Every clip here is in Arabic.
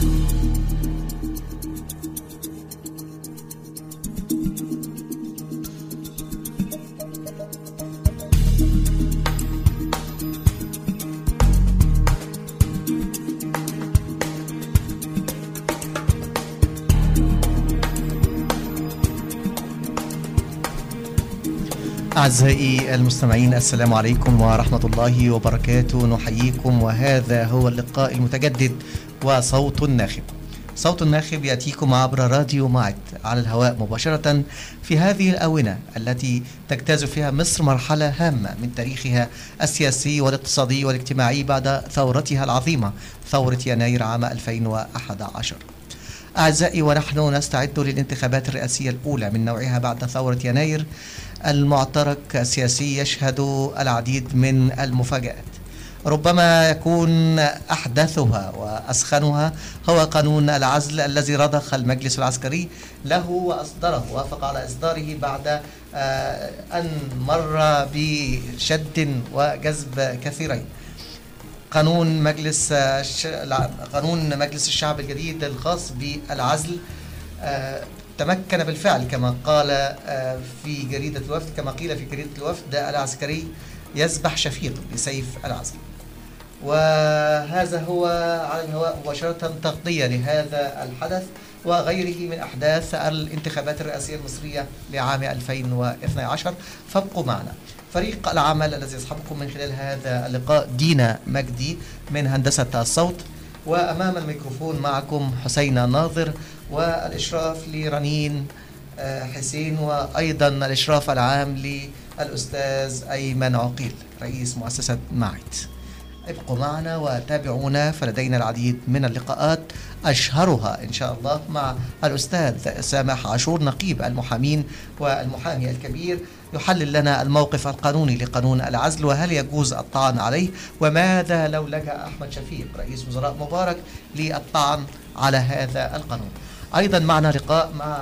أعزائي المستمعين، السلام عليكم ورحمة الله وبركاته. نحييكم وهذا هو اللقاء المتجدد وصوت الناخب. صوت الناخب يأتيكم عبر راديو معد على الهواء مباشرة في هذه الآونة التي تجتاز فيها مصر مرحلة هامة من تاريخها السياسي والاقتصادي والاجتماعي بعد ثورتها العظيمة، ثورة يناير عام 2011. أعزائي، ونحن نستعد للانتخابات الرئاسية الأولى من نوعها بعد ثورة يناير، المعترك السياسي يشهد العديد من المفاجآت. ربما يكون أحدثها وأسخنها هو قانون العزل الذي رضخ المجلس العسكري له وأصدره، وافق على إصداره بعد أن مر بشد وجذب كثيرين. قانون مجلس الشعب الجديد الخاص بالعزل تمكن بالفعل كما قال في جريدة الوفد، كما قيل في جريدة الوفد، العسكري يذبح شفيق بسيف العزل. وهذا هو على الهواء مباشرة تغطية لهذا الحدث وغيره من أحداث الانتخابات الرئاسية المصرية لعام 2012. فابقوا معنا. فريق العمل الذي يصحبكم من خلال هذا اللقاء دينا مجدي من هندسة الصوت، وأمام الميكروفون معكم حسين ناظر، والإشراف لرنين حسين، وأيضا الإشراف العام للأستاذ أيمن عقيل رئيس مؤسسة معد. ابقوا معنا وتابعونا، فلدينا العديد من اللقاءات أشهرها إن شاء الله مع الأستاذ سامح عاشور نقيب المحامين والمحامي الكبير، يحلل لنا الموقف القانوني لقانون العزل وهل يجوز الطعن عليه، وماذا لو لجأ أحمد شفيق رئيس وزراء مبارك للطعن على هذا القانون. أيضا معنا لقاء مع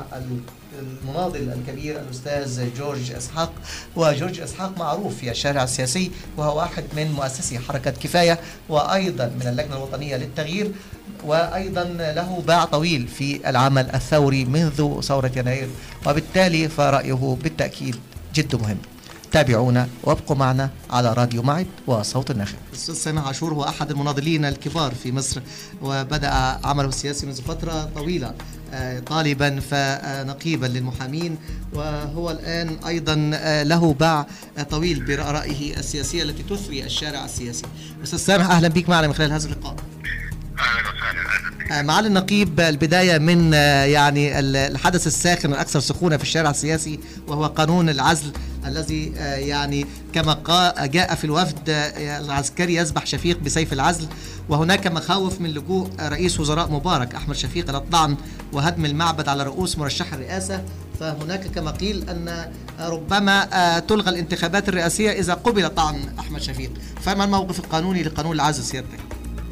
المناضل الكبير الأستاذ جورج إسحاق، وجورج إسحاق معروف في الشارع السياسي وهو واحد من مؤسسي حركة كفاية، وأيضا من اللجنة الوطنية للتغيير، وأيضا له باع طويل في العمل الثوري منذ ثورة يناير، وبالتالي فرأيه بالتأكيد جد مهم. تابعونا وابقوا معنا على راديو معد وصوت الناخب. الأستاذ سامح عاشور هو أحد المناضلين الكبار في مصر، وبدأ عمله السياسي منذ فترة طويلة طالبا فنقيبا للمحامين، وهو الآن أيضا له باع طويل برأيه السياسية التي تثري الشارع السياسي. أستاذ سامح، أهلا بك معنا من خلال هذا اللقاء. أهلا وسهلا. معالي النقيب، البداية من يعني الحدث الساخن الأكثر سخونة في الشارع السياسي، وهو قانون العزل الذي يعني كما جاء في الوفد العسكري يذبح شفيق بسيف العزل، وهناك مخاوف من لجوء رئيس وزراء مبارك أحمد شفيق إلى الطعن وهدم المعبد على رؤوس مرشح الرئاسة. فهناك كما قيل أن ربما تلغى الانتخابات الرئاسية إذا قبل طعن أحمد شفيق. فما الموقف القانوني لقانون العزل سيادتك؟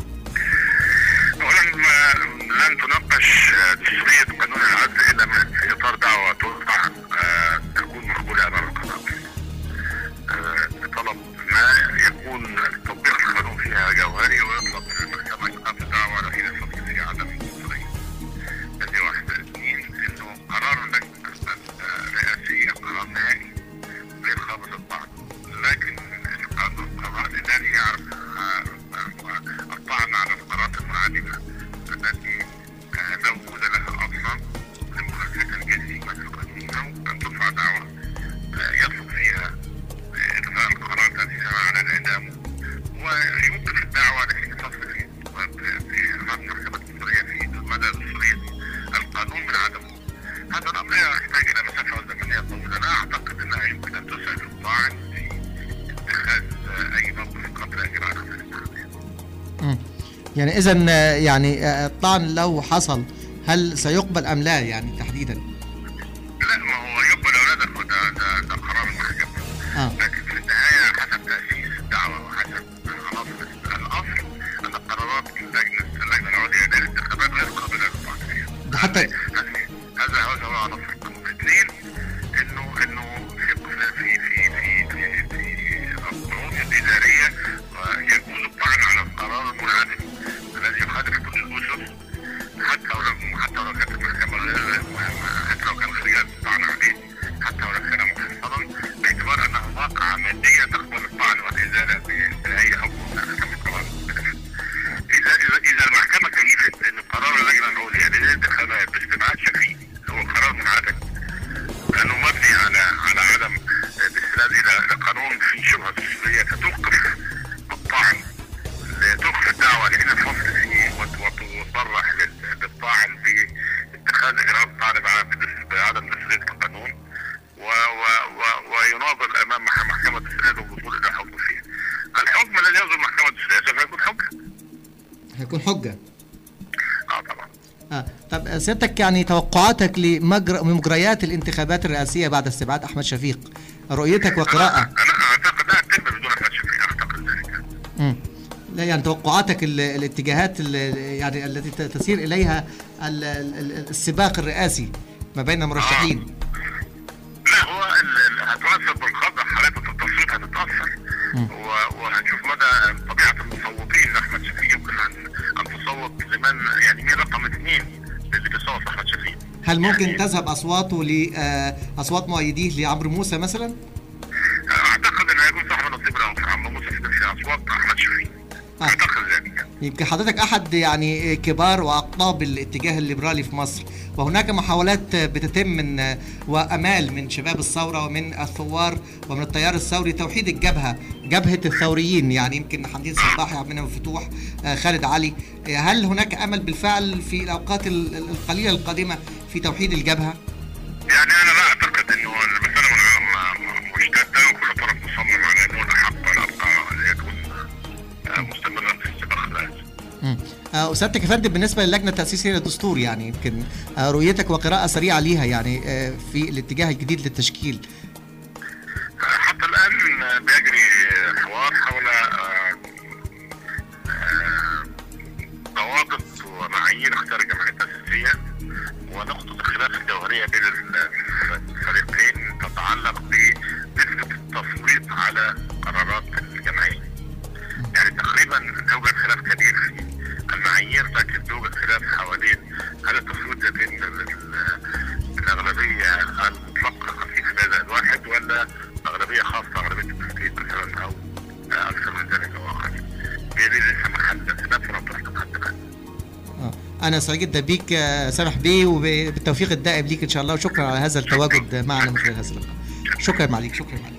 لن تناقش دستورية قانون العزل إلا في إطار دعوة ترفع تكون مقبولة أمام القضاء بطلب ما يكون تطبيق القانون فيها جوهري، ويطلب من المحكمة إيقاف الدعوة على حين الفصل في عدم الدستورية. هذه واحدة. اثنين، إنه قرار اللجنة الرئاسية قرار نهائي غير قابل للطعن، لكن القضاء الإداري يعرف الطعن على القرارات المنعدمة التي لا وجود لها اصلا لمخالفه جسيمه في القانون، او ان ترفع دعوه يطلب فيها الغاء القرار الذي سمع على الاعدام ويوقف الدعوه لحين الفصل في امام المحكمه الدستوريه في مدى دستوريه القانون من عدمه. هذا الامر يحتاج الى مسافه زمنيه طويله، لا اعتقد انها يمكن ان تسعف الطاعن في اتخاذ اي موقف قبل اجراء الانتخابات. يعني إذن يعني الطعن لو حصل هل سيقبل أم لا يعني تحديدا؟ لا، ما هو يقبل أو لا ده قرار المحكمة. لكن في النهاية حسب تأسيس الدعوة وحسب الأصل أن قرارات اللجنة العليا للانتخابات غير قابلة للطعن فيها. حتى هذا هو عنصر القانون. اثنين، إنه في القانون الإدارية يجوز الطعن على القرار المنعدم الذي يخالف كل الأسس طب سيادتك يعني توقعاتك لمجريات الانتخابات الرئاسية بعد استبعاد أحمد شفيق، رؤيتك وقراءة. أنا أعتقد لا تتم بدون أحمد شفيق، أعتقد ذلك. لا يعني توقعاتك الاتجاهات يعني التي تسير إليها السباق الرئاسي ما بين المرشحين. لا هو هتؤثر بالخطأ، حالات التصويت هتتأثر، وهنشوف مدى طبيعة المصوتين لأحمد شفيق. يمكن أن تصوت لمن يعني مين رقم 2 اللي بيصوت لأحمد شفيق. هل ممكن يعني تذهب أصواته لأصوات مؤيديه لعمرو موسى مثلا؟ أعتقد أنه هيكون صاحب نصيب الأوفر عمرو موسى في أصوات أحمد شفيق. أعتقد ذلك. يمكن حضرتك أحد يعني كبار وأقطاب الاتجاه الليبرالي في مصر، وهناك محاولات بتتم من وأمال من شباب الثورة ومن الثوار ومن التيار الثوري توحيد جبهة الثوريين، يعني يمكن حمدين صباحي، عبد المنعم فتوح، خالد علي. هل هناك أمل بالفعل في الأوقات القليلة القادمة في توحيد الجبهة؟ يعني أنا لا أعتقد أنه المسألة مشتتة، وكل طرف مصمم على أنه الأحق والأبقى يكون مستمرا في السباق الرئاسي. سيادتك يا فندم، بالنسبه للجنه التاسيسيه للدستور، يعني يمكن رؤيتك وقراءه سريعه ليها يعني في الاتجاه الجديد للتشكيل. حتى الان بيجري حوار حول ضوابط ومعايير اختيار الجمعيه التاسيسيه، ونقطه الخلاف الجوهريه بين الفريقين تتعلق بنسبه التصويت على قرارات الجمعيه. يعني تقريبا يوجد خلاف كبير في المعايير، لكن يوجد خلاف حوالين هل التصويت يتم بالاغلبيه المطلقه 50%-1 ولا اغلبيه خاصه، اغلبيه التسجيل مثلا، او اكثر من ذلك او اقل. هي دي لسه محل خلاف ولم تحدد حتى الان. انا سعيد جدا بيك سامح بيه، وبالتوفيق الدائم ليك ان شاء الله، وشكرا على هذا التواجد معنا من خلال هذا اللقاء. شكرا معليك.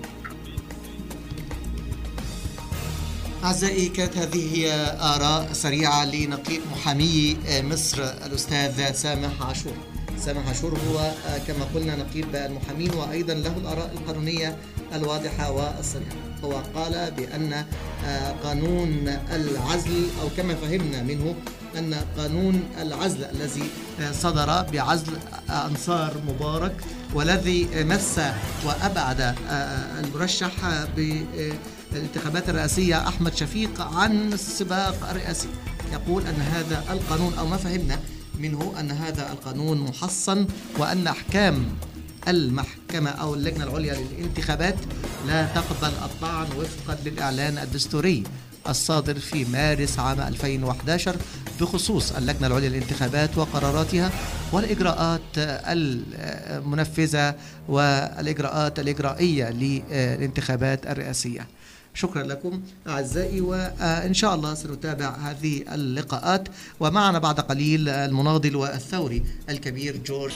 أعزائي، كانت هذه هي آراء سريعة لنقيب محامي مصر الأستاذ سامح عاشور. سامح عاشور هو كما قلنا نقيب المحامين، وأيضا له الآراء القانونية الواضحة والصريحة. هو قال بأن قانون العزل، أو كما فهمنا منه أن قانون العزل الذي صدر بعزل أنصار مبارك، والذي مس وأبعد المرشح بالانتخابات الرئاسية أحمد شفيق عن السباق الرئاسي، يقول أن هذا القانون، أو ما فهمنا منه أن هذا القانون محصن، وأن أحكام المحكمة أو اللجنة العليا للانتخابات لا تقبل الطعن وفقا للإعلان الدستوري الصادر في مارس عام 2011 بخصوص اللجنة العليا للانتخابات وقراراتها والإجراءات المنفذة والإجراءات الإجرائية للانتخابات الرئاسية. شكرا لكم أعزائي، وإن شاء الله سنتابع هذه اللقاءات. ومعنا بعد قليل المناضل والثوري الكبير جورج.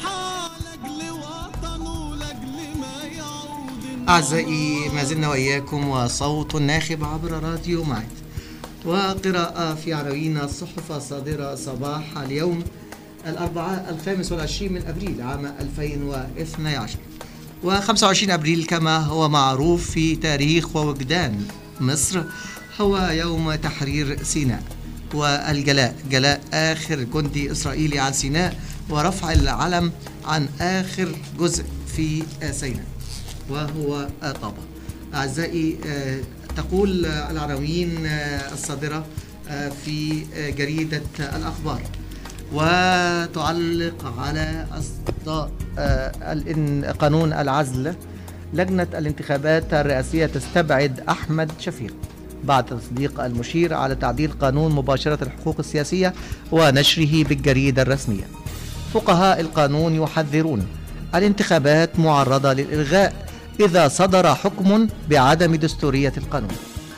أعزائي، ما زلنا وإياكم وصوت ناخب عبر راديو معد، وقراءة في عناوين الصحف الصادرة صباح اليوم الأربعاء 25 من أبريل عام 2012، و25 أبريل كما هو معروف في تاريخ ووجدان مصر هو يوم تحرير سيناء والجلاء، جلاء آخر جندي إسرائيلي عن سيناء، ورفع العلم عن آخر جزء في سيناء وهو طابة. أعزائي، تقول العناوين الصادرة في جريدة الأخبار، وتعلق على إصداء قانون العزل. لجنة الانتخابات الرئاسية تستبعد أحمد شفيق بعد تصديق المشير على تعديل قانون مباشرة الحقوق السياسية ونشره بالجريدة الرسمية. فقهاء القانون يحذرون الانتخابات معرضة للإلغاء إذا صدر حكم بعدم دستورية القانون.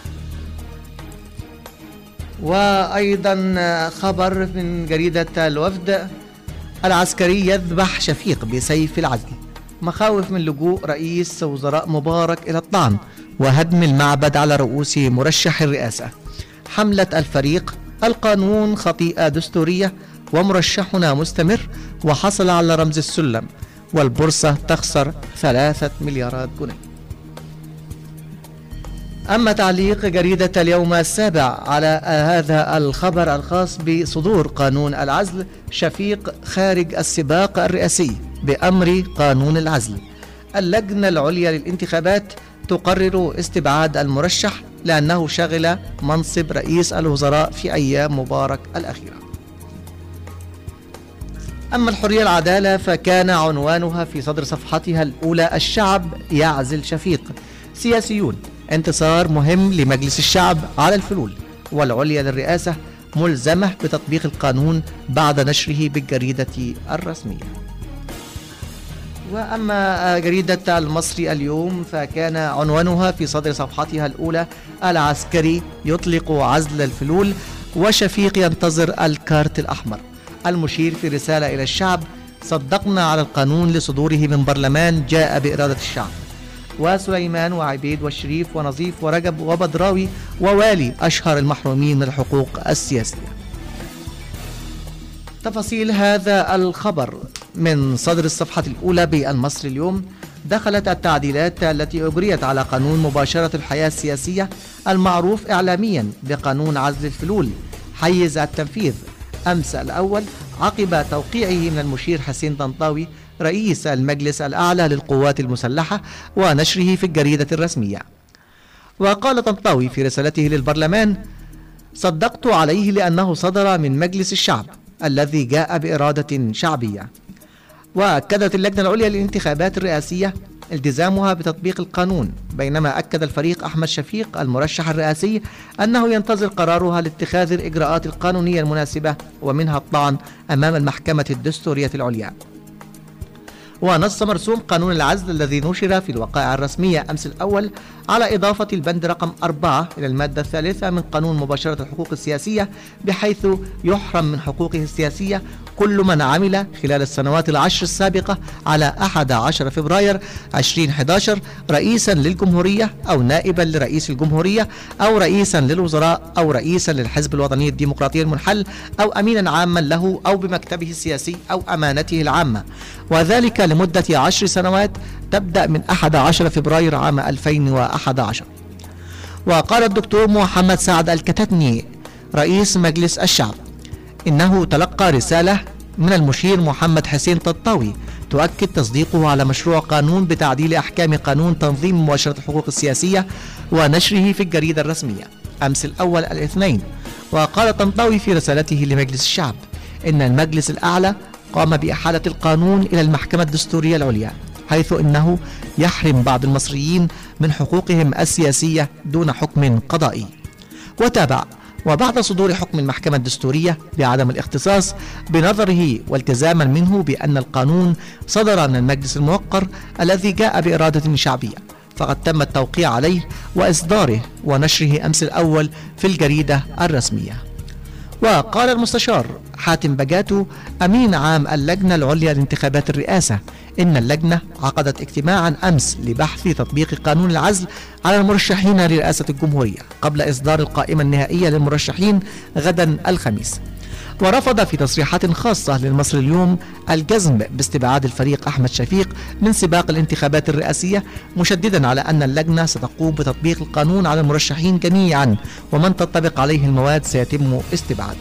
وأيضا خبر من جريدة الوفد: العسكري يذبح شفيق بسيف العزل، مخاوف من لجوء رئيس وزراء مبارك إلى الطعن وهدم المعبد على رؤوس مرشح الرئاسة. حملة الفريق: القانون خطيئة دستورية ومرشحنا مستمر وحصل على رمز السلم، والبورصة تخسر 3 مليارات جنيه. أما تعليق جريدة اليوم السابع على هذا الخبر الخاص بصدور قانون العزل: شفيق خارج السباق الرئاسي بأمر قانون العزل. اللجنة العليا للانتخابات تقرر استبعاد المرشح لأنه شغل منصب رئيس الوزراء في أيام مبارك الأخيرة. أما الحرية العدالة فكان عنوانها في صدر صفحتها الأولى: الشعب يعزل شفيق، سياسيون انتصار مهم لمجلس الشعب على الفلول، والعليا للرئاسة ملزمة بتطبيق القانون بعد نشره بالجريدة الرسمية. وأما جريدة المصري اليوم فكان عنوانها في صدر صفحتها الأولى: العسكري يطلق عزل الفلول وشفيق ينتظر الكارت الأحمر. المشير في رسالة إلى الشعب: صدقنا على القانون لصدوره من برلمان جاء بإرادة الشعب. وسليمان وعبيد والشريف ونظيف ورجب وبدراوي ووالي أشهر المحرومين من الحقوق السياسية. تفاصيل هذا الخبر من صدر الصفحة الأولى بالمصري اليوم: دخلت التعديلات التي أجريت على قانون مباشرة الحياة السياسية المعروف إعلاميا بقانون عزل الفلول حيز التنفيذ أمس الأول عقب توقيعه من المشير حسين طنطاوي رئيس المجلس الأعلى للقوات المسلحة ونشره في الجريدة الرسمية. وقال طنطاوي في رسالته للبرلمان: صدقت عليه لأنه صدر من مجلس الشعب الذي جاء بإرادة شعبية. وأكدت اللجنة العليا للانتخابات الرئاسية التزامها بتطبيق القانون، بينما أكد الفريق أحمد شفيق المرشح الرئاسي أنه ينتظر قرارها لاتخاذ الإجراءات القانونية المناسبة ومنها الطعن أمام المحكمة الدستورية العليا. ونص مرسوم قانون العزل الذي نشر في الوقائع الرسمية أمس الأول على إضافة البند رقم 4 إلى المادة الثالثة من قانون مباشرة الحقوق السياسية، بحيث يحرم من حقوقه السياسية كل من عمل خلال السنوات العشر السابقة على 11 فبراير 2011 رئيسا للجمهورية أو نائبا لرئيس الجمهورية أو رئيسا للوزراء أو رئيسا للحزب الوطني الديمقراطي المنحل أو أمينا عاما له أو بمكتبه السياسي أو أمانته العامة، وذلك لمدة 10 سنوات تبدأ من 11 فبراير عام 2011. وقال الدكتور محمد سعد الكتتني رئيس مجلس الشعب إنه تلقى رسالة من المشير محمد حسين طنطاوي تؤكد تصديقه على مشروع قانون بتعديل أحكام قانون تنظيم مباشرة الحقوق السياسية ونشره في الجريدة الرسمية أمس الأول الاثنين. وقال طنطاوي في رسالته لمجلس الشعب إن المجلس الأعلى قام بإحالة القانون إلى المحكمة الدستورية العليا، حيث إنه يحرم بعض المصريين من حقوقهم السياسية دون حكم قضائي. وتابع: وبعد صدور حكم المحكمة الدستورية بعدم الاختصاص بنظره والتزاما منه بأن القانون صدر من المجلس الموقر الذي جاء بإرادة شعبية، فقد تم التوقيع عليه وإصداره ونشره أمس الأول في الجريدة الرسمية. وقال المستشار حاتم بجاتو أمين عام اللجنة العليا لانتخابات الرئاسة إن اللجنة عقدت اجتماعا أمس لبحث تطبيق قانون العزل على المرشحين لرئاسة الجمهورية قبل إصدار القائمة النهائية للمرشحين غدا الخميس. ورفض في تصريحات خاصة للمصري اليوم الجزم باستبعاد الفريق أحمد شفيق من سباق الانتخابات الرئاسية، مشددا على أن اللجنة ستقوم بتطبيق القانون على المرشحين جميعا ومن تنطبق عليه المواد سيتم استبعاده.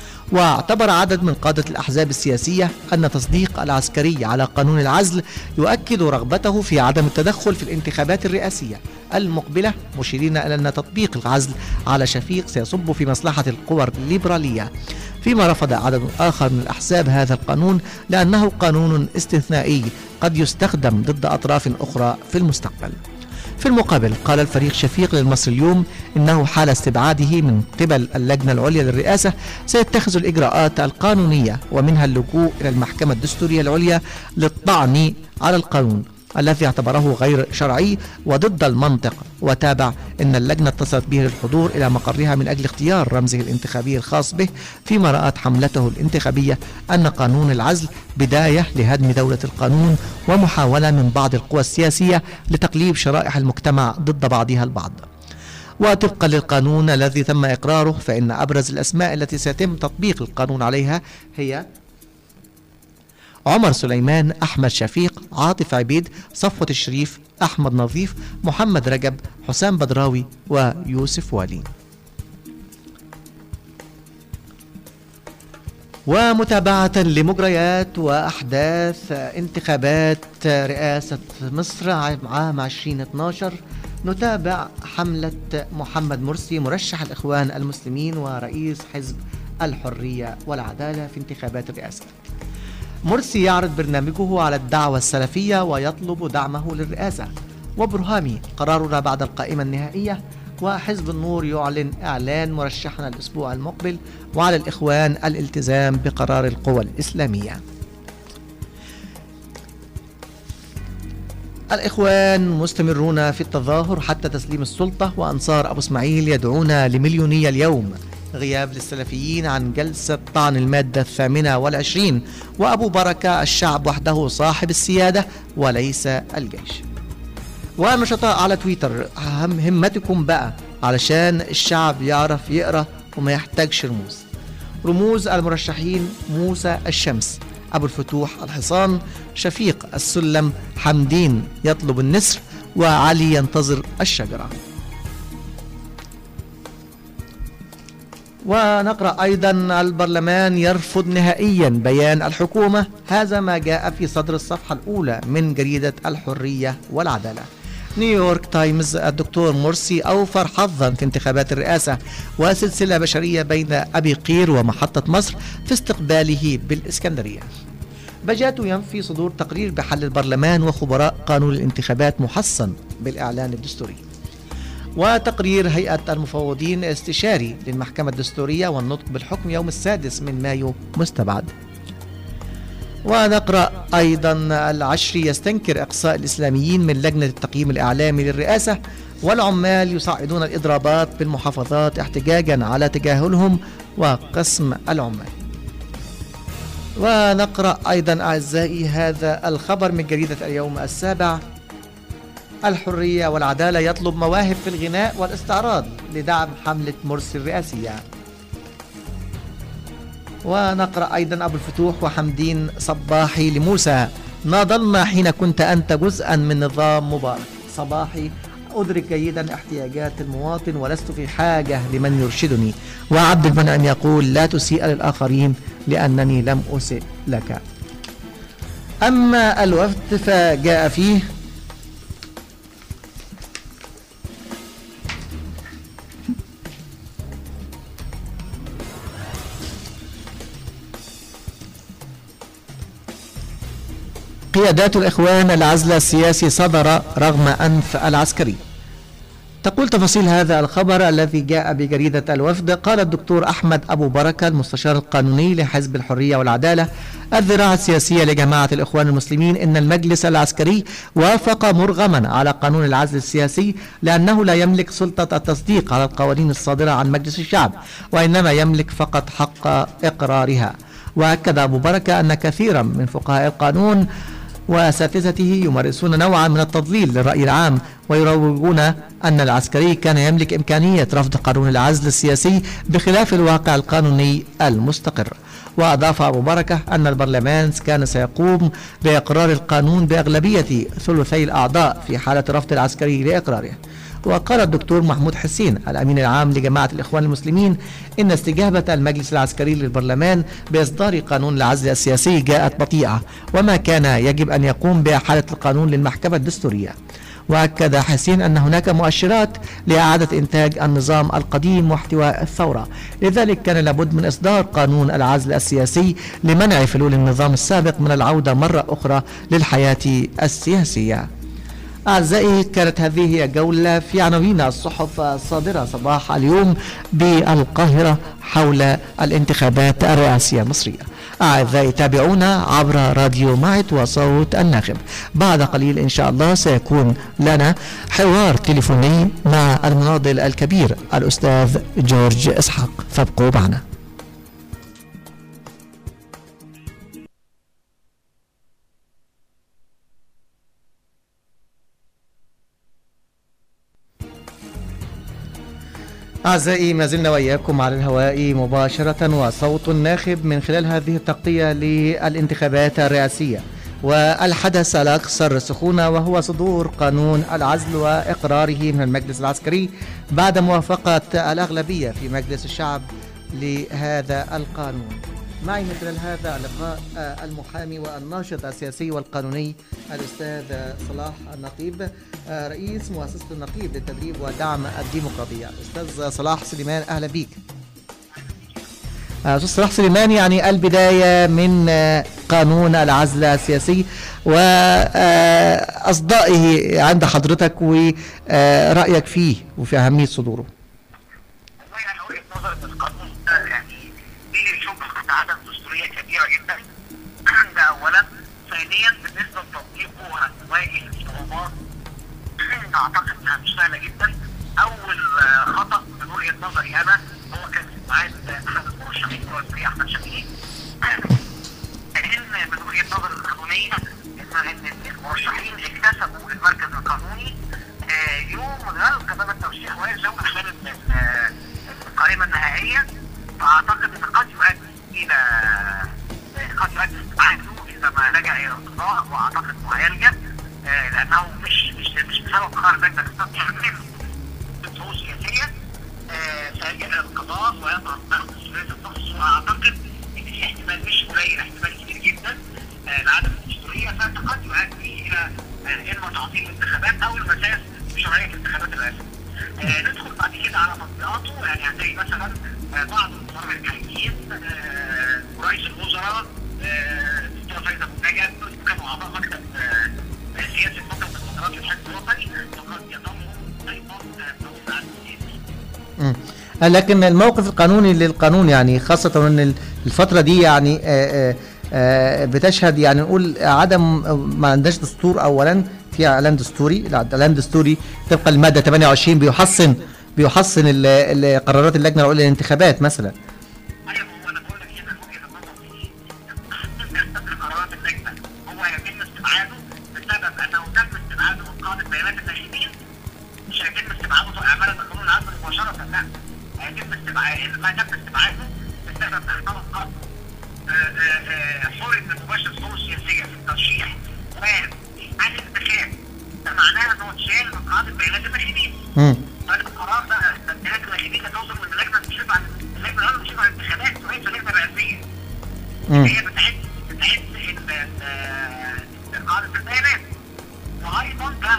واعتبر عدد من قادة الأحزاب السياسية أن تصديق العسكري على قانون العزل يؤكد رغبته في عدم التدخل في الانتخابات الرئاسية المقبلة، مشيرين إلى أن تطبيق العزل على شفيق سيصب في مصلحة القوى الليبرالية، فيما رفض عدد آخر من الأحزاب هذا القانون لأنه قانون استثنائي قد يستخدم ضد أطراف أخرى في المستقبل. في المقابل قال الفريق شفيق للمصري اليوم إنه حال استبعاده من قبل اللجنة العليا للرئاسة سيتخذ الإجراءات القانونية ومنها اللجوء إلى المحكمة الدستورية العليا للطعن على القانون الذي اعتبره غير شرعي وضد المنطق. وتابع إن اللجنة اتصلت به للحضور إلى مقرها من أجل اختيار رمزه الانتخابي الخاص به، فيما رأت حملته الانتخابية أن قانون العزل بداية لهدم دولة القانون ومحاولة من بعض القوى السياسية لتقليب شرائح المجتمع ضد بعضها البعض. وطبقا للقانون الذي تم إقراره فإن أبرز الأسماء التي سيتم تطبيق القانون عليها هي عمر سليمان، أحمد شفيق، عاطف عبيد، صفوة الشريف، أحمد نظيف، محمد رجب، حسام بدراوي، ويوسف والي. ومتابعة لمجريات وأحداث انتخابات رئاسة مصر عام 2012 نتابع حملة محمد مرسي مرشح الإخوان المسلمين ورئيس حزب الحرية والعدالة في انتخابات الرئاسة. مرسي يعرض برنامجه على الدعوة السلفية ويطلب دعمه للرئاسة. وبرهامي قرارنا بعد القائمة النهائية. وحزب النور يعلن إعلان مرشحنا الأسبوع المقبل. وعلى الإخوان الالتزام بقرار القوى الإسلامية. الإخوان مستمرون في التظاهر حتى تسليم السلطة. وأنصار أبو إسماعيل يدعون لمليونية اليوم. غياب للسلفيين عن جلسة طعن المادة 28. وأبو بركة الشعب وحده صاحب السيادة وليس الجيش. ونشطاء على تويتر همتكم بقى علشان الشعب يعرف يقرأ وما يحتاجش رموز. رموز المرشحين: موسى الشمس، أبو الفتوح الحصان، شفيق السلم، حمدين يطلب النسر، وعلي ينتظر الشجرة. ونقرأ أيضا: البرلمان يرفض نهائيا بيان الحكومة. هذا ما جاء في صدر الصفحة الأولى من جريدة الحرية والعدالة. نيويورك تايمز: الدكتور مرسي أوفر حظا في انتخابات الرئاسة. وسلسلة بشرية بين أبي قير ومحطة مصر في استقباله بالإسكندرية. بجاتو ينفي صدور تقرير بحل البرلمان وخبراء قانون الانتخابات محصن بالإعلان الدستوري. وتقرير هيئة المفوضين استشاري للمحكمة الدستورية والنطق بالحكم يوم 6 مايو مستبعد. ونقرأ أيضا: العشري يستنكر إقصاء الإسلاميين من لجنة التقييم الإعلامي للرئاسة. والعمال يصعدون الإضرابات بالمحافظات احتجاجا على تجاهلهم وقسم العمال. ونقرأ أيضا أعزائي هذا الخبر من جريدة اليوم السابع: الحرية والعدالة يطلب مواهب في الغناء والاستعراض لدعم حملة مرسي الرئاسية. ونقرأ أيضا: أبو الفتوح وحمدين صباحي لموسى: ناضلنا حين كنت أنت جزءا من نظام مبارك. صباحي: أدرك جيدا احتياجات المواطن ولست في حاجة لمن يرشدني. وعبد المنعم يقول: لا تسيء للآخرين لأنني لم أسئ لك. أما الوفد فجاء فيه: قيادات الإخوان العزل السياسي صدر رغم أنف العسكري. تقول تفاصيل هذا الخبر الذي جاء بجريدة الوفد: قال الدكتور أحمد أبو بركة المستشار القانوني لحزب الحرية والعدالة الذراع السياسية لجماعة الإخوان المسلمين إن المجلس العسكري وافق مرغما على قانون العزل السياسي لأنه لا يملك سلطة التصديق على القوانين الصادرة عن مجلس الشعب وإنما يملك فقط حق إقرارها. وأكد أبو بركة أن كثيرا من فقهاء القانون وأساتذته يمارسون نوعا من التضليل للرأي العام ويروجون أن العسكري كان يملك إمكانية رفض قانون العزل السياسي بخلاف الواقع القانوني المستقر. وأضاف أبو بركة أن البرلمان كان سيقوم بإقرار القانون بأغلبية ثلثي الأعضاء في حالة رفض العسكري لإقراره. وقال الدكتور محمود حسين الأمين العام لجماعة الإخوان المسلمين إن استجابة المجلس العسكري للبرلمان بإصدار قانون العزل السياسي جاءت بطيئة وما كان يجب أن يقوم بإحالة القانون للمحكمة الدستورية. وأكد حسين أن هناك مؤشرات لإعادة إنتاج النظام القديم واحتواء الثورة، لذلك كان لابد من إصدار قانون العزل السياسي لمنع فلول النظام السابق من العودة مرة أخرى للحياة السياسية. أعزائي، كانت هذه هي جولة في عناوين الصحف الصادرة صباح اليوم بالقاهرة حول الانتخابات الرئاسية المصرية. أعزائي، تابعونا عبر راديو معت وصوت الناخب. بعد قليل إن شاء الله سيكون لنا حوار تليفوني مع المناضل الكبير الأستاذ جورج إسحاق، فابقوا معنا. أعزائي، ما زلنا وإياكم على الهواء مباشرة وصوت ناخب من خلال هذه التغطية للانتخابات الرئاسية والحدث الأكثر سخونة، وهو صدور قانون العزل وإقراره من المجلس العسكري بعد موافقة الأغلبية في مجلس الشعب لهذا القانون. معي من خلال هذا اللقاء المحامي والناشط السياسي والقانوني الأستاذ صلاح النقيب، رئيس مؤسسة النقيب للتدريب ودعم الديمقراطية. أستاذ صلاح سليمان، أهلا بيك. أستاذ صلاح سليمان، يعني البداية من قانون العزل السياسي وأصدائه عند حضرتك ورأيك فيه وفي أهمية صدوره. والله أنا وجهة نظري إن القانون ده يعني فيه شبهة عدم دستورية كبيرة جدا. ده أولا. ثانيا بالنسبة لتطبيقه هتواجه صعوبات أعتقد إنها مش سهلة جدا. أول خطأ من وجهة نظري أنا هو كان استبعاد أحد المرشحين هو الفريق أحمد شفيق. لأن من وجهة نظري القانونية إن المرشحين اكتسبوا المركز القانوني يوم غلق باب الترشيح ويرجعوا من خلال القائمة النهائية. فأعتقد إن قد يؤدي استبعاده إذا ما لجأ إلى القضاء، وأعتقد إنه هيلجأ لأنه مش بسبب قرار لجنة التنظيم بطرق سياسية. سيلجأ إلى القضاء ويضع مسؤولية الفحص، وأعتقد إن في احتمال مش قليل، احتمال كبير جدا لعدم الدستورية. فقد يؤدي إلى إما تعطيل الانتخابات أو المساس بشرعية الانتخابات الرئاسية. ندخل بعد كده على تطبيقاته، يعني هتلاقي مثلا بعض الوزراء الحاليين ورئيس الوزراء الدكتور فايز أبو نجا كانوا أعضاء مكتب سياسي مكتب الوزارات الحزب الوطني، وقد يضموا أيضا نص عن السياسي. لكن الموقف القانوني للقانون، يعني خاصة أن الفترة دي يعني بتشهد، يعني نقول عدم ما عندناش دستور. أولا في إعلان دستوري، الإعلان الدستوري طبقا للمادة 28 بيحصن قرارات اللجنة العليا للانتخابات مثلا. ايوه، هو انا بقول لك هنا وجهه نظر في قرارات اللجنه هو يتم استبعاده بسبب انه تم استبعاده من قاعده بيانات الناشئين. مش هيتم استبعاده اعمالا بقانون العزل مباشره، لا، هيتم استبعاده ما تم استبعاده بسبب انه قد حرم من مباشره الصوره السياسيه في الترشيح وعن الانتخاب. ده معناه انه اتشال من قاعده بيانات الناشئين. القرار ده البيانات الناشئين توصل من اللجنه المشرفه على اللجنه العليا المشرفه على الانتخابات وليس اللجنه الرئاسيه. هي بتعد قاعده البيانات. وايضا ده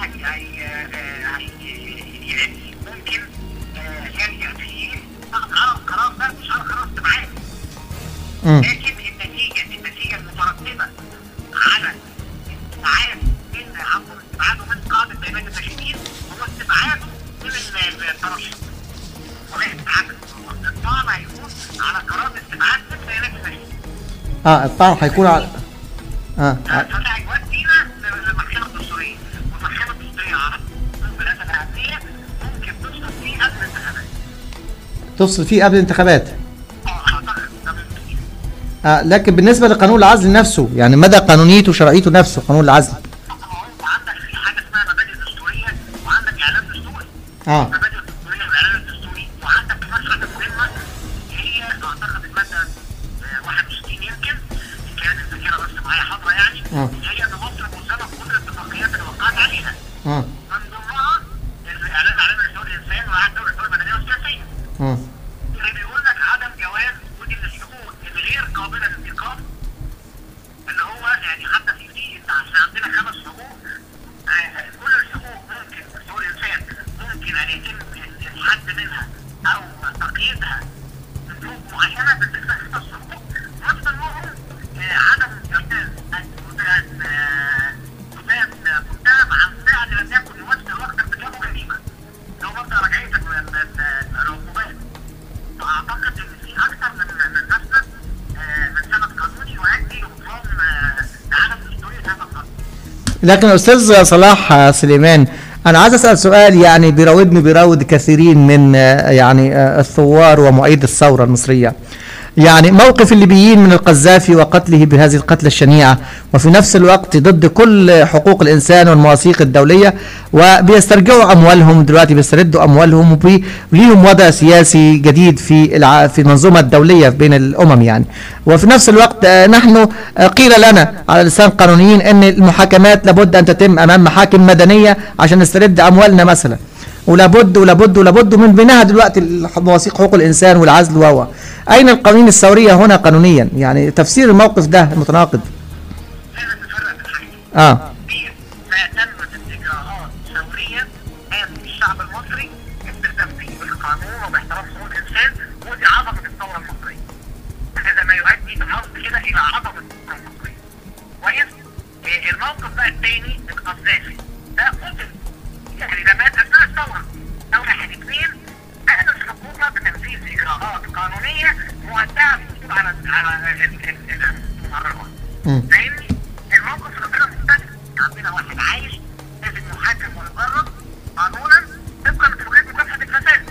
ممكن يلجا فيه على القرار ده مش على قرار استبعاد، لكن النتيجه المترتبه على استبعاده من قاعده بيانات الناشئين هو استبعاده من الترشح، ولكن العكس. الطعن هيكون على قرار الاستبعاد من بيانات الناشئين. الطعن هيكون على فده هيودينا للمحكمة الدستورية، والمحكمة الدستورية على البلاد الأهلية ممكن تفصل فيه قبل الانتخابات. تفصل فيه قبل الانتخابات؟ أعتقد ده بالكثير. لكن بالنسبة لقانون العزل نفسه، يعني مدى قانونيته وشرعيته نفسه قانون العزل. عندك في حاجة اسمها مبادئ دستورية وعندك إعلان دستوري. المبادئ الدستورية والإعلان الدستوري، وعندك كمان حاجة مهمة هي أعتقد المادة 61 يمكن، إن كانت الذاكرة بس معايا حاضرة يعني، هي إن مصر ملزمة بكل الاتفاقيات اللي وقعت عليها. من ضمنها الإعلان عن حقوق الإنسان وعن دولة الحقوق المدنية والسياسية. اللي بيقول لك عدم جواز وجود الحقوق الغير قابلة للإيقاف، اللي هو يعني حتى في احنا عندنا 5 حقوق، كل الحقوق ممكن حقوق الإنسان ممكن أن يتم الحد منها أو تقييدها بظروف معينة بالنسبة ل5 حقوق، من ضمنهم عدم جواز تبان متهم عن فعل لم يكن يمثل وقت ارتكابه جريمة، لو مبدأ رجعية العقوبات. فأعتقد إن في أكثر من مسند من سند قانوني يؤدي لبطلان لعدم دستورية هذا القانون. لكن أستاذ صلاح سليمان، أنا عايز أسأل سؤال يعني بيراود كثيرين من يعني الثوار ومؤيد الثورة المصرية. يعني موقف الليبيين من القذافي وقتله بهذه القتلة الشنيعة، وفي نفس الوقت ضد كل حقوق الإنسان والمواثيق الدولية، وبيسترجعوا أموالهم دلوقتي، بيستردوا أموالهم، وليهم وضع سياسي جديد في المنظومة الدولية بين الأمم يعني. وفي نفس الوقت نحن قيل لنا على لسان قانونيين أن المحاكمات لابد أن تتم أمام محاكم مدنية عشان نسترد أموالنا مثلا، ولابد من بينها دلوقتي مواثيق حقوق الإنسان والعزل وهو. أين القوانين الثورية هنا قانونيا؟ يعني تفسير الموقف ده المتناقض. لازم نفرق الحاجتين. ما تمت إجراءات ثورية قام الشعب المصري التزم به بالقانون وباحترام حقوق الإنسان، ودي عظمة الثورة المصرية. هذا ما يؤدي بالأمر كده إلى عظمة الثورة المصرية. كويس؟ الموقف بقى الثاني القذافي ده قتل، يعني ده مات أثناء الثورة. أول واحد اثنين أهل الحكومة بتنفيذ إجراءات قانونية مؤداة بالحصول على المحررات. فاهمني؟ الموقف الأخير مختلف. عندنا واحد عايش لازم يحاكم ويجرب قانونا طبقا لاتفاقية مكافحة الفساد.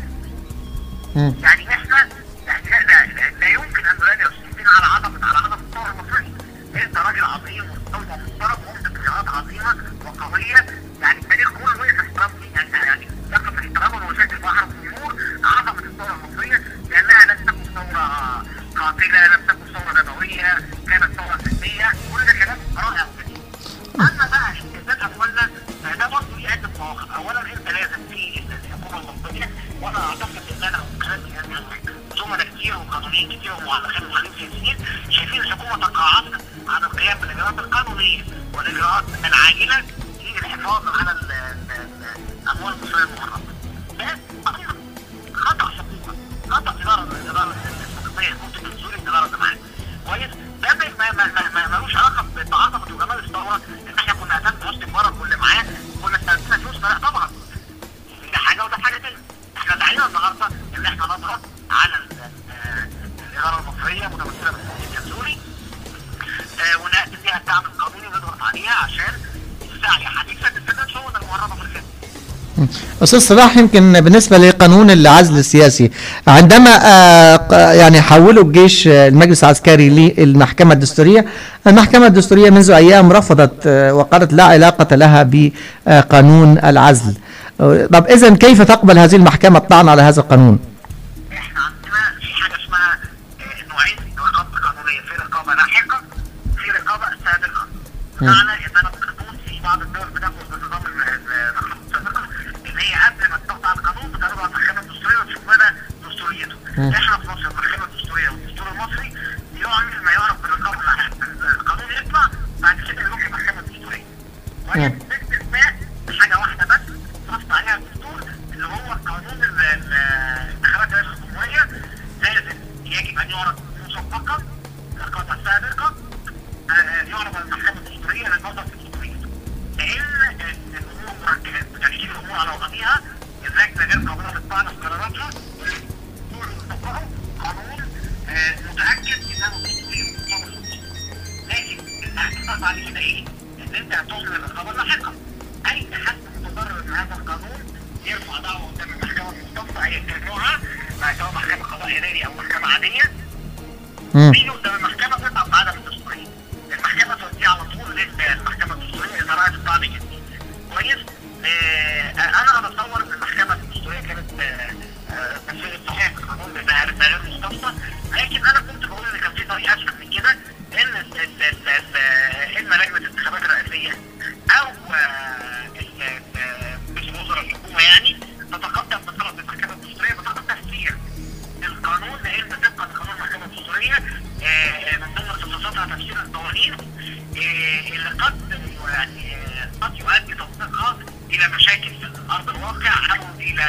يعني احنا يعني لا يمكن أن نلاقي السلطين على عظمة الثورة المصرية. أنت راجل عظيم ومستوى محترم وقمت بإجراءات عظيمة وقوية، يعني التاريخ كله وقف احترام يعني لقب احتراما وشكل بحر الجمهور عظمة الثورة المصرية، لأنها لم تكن ثورة قاتلة، لم تكن ثورة نبوية، كانت ثورة سلمية. كل ده كلام رائع وجميل. أما بقى استرداد أموالنا فده برضه ليه عدة مواقف. أولا أنت لازم في الحكومة المصرية، وأنا أعتقد إن أنا وكلام يعني زملاء كتير وقانونيين كتير ومعلقين ومخالفين سياسيين شايفين الحكومة تقاعدت عن القيام بالإجراءات القانونية والإجراءات العاجلة للحفاظ على الأموال المصرية المحرمة. ده خطأ حكومة، خطأ إدارة الحكومية، ممكن تنزل الإدارة الجماعية. كويس؟ ده ملوش علاقة بعظمة وجمال الثورة، إن إحنا كنا قتلنا حسني مبارك واللي معاه كنا استردنا فلوسنا. لا طبعا. ده حاجة وده حاجة تانية. إحنا دعينا النهاردة إن إحنا نضغط على الإدارة المصرية متمثلة بالسيد الجنزوري ونقدم لها الدعم القانوني ونضغط عليها عشان السعي حديثا للسداد شؤون المهربة في الخدمة. أستاذ صلاح، يمكن بالنسبة لقانون العزل السياسي، عندما يعني حولوا الجيش المجلس العسكري للمحكمة الدستورية، المحكمة الدستورية منذ أيام رفضت وقالت لا علاقة لها بقانون العزل. طب إذن كيف تقبل هذه المحكمة الطعن على هذا القانون؟ احنا عندنا في حاجة اسمها نوعين رقابة قانونية، في رقابة لاحقة وفي رقابة سابقة. معنى ان انا بقانون في بعض الدول بتاخد بنظام الرقابة السابقة ان هي قبل ما تطبق على القانون بتعرض على المحكمة الدستورية وتشوف مدى دستوريته. احنا في مصر المحكمة الدستورية والدستور المصري بيعمل ما يعرف بالرقابة اللاحقة. القانون يطلع بعد كده يروح المحكمة الدستورية. وهي باستثناء حاجة واحدة بس نص عليها الدستور اللي هو قانون الانتخابات الرئاسة الجمهورية، لازم يجب ان يعرض مسبقا رقابة سابقة يعرض على المحكمة الدستورية للنظر في دستوريته. لأن الأمور مركبة، تشكيل الأمور على وضعها، اللجنة غير قابلة للطعن في قراراتها، والدستور المطبقه قانون متأكد إنه دستوري ومطبق. لكن الاعتراض عليه ده إيه؟ إن أنت هتوصل للرقابة اللاحقة. أي حد متضرر من هذا القانون يرفع دعوة قدام المحكمة المختصة أي كان نوعها، سواء محكمة قضاء إداري أو محكمة عادية. تيجي قدام المحكمة تطلع بعدم الدستورية. المحكمة توديه على طول للمحكمة الدستورية إذا رأت الطعن جدي. كويس؟ أنا أتصور إن المحكمة الدستورية كانت تفسير صحيح القانون غير مستفصل، لكن أنا كنت بقول إن كان في طريقة أسهل من كده، إن إما لجنة الانتخابات الرئاسية أو مش وزراء الحكومة يعني تتقدم بطلب المحكمة الدستورية بطلب تفسير القانون، لأن طبقا لقانون المحكمة الدستورية من ضمن اختصاصاتها تفسير القوانين اللي قد يؤدي تطبيقها إلى مشاكل في أرض الواقع أو إلى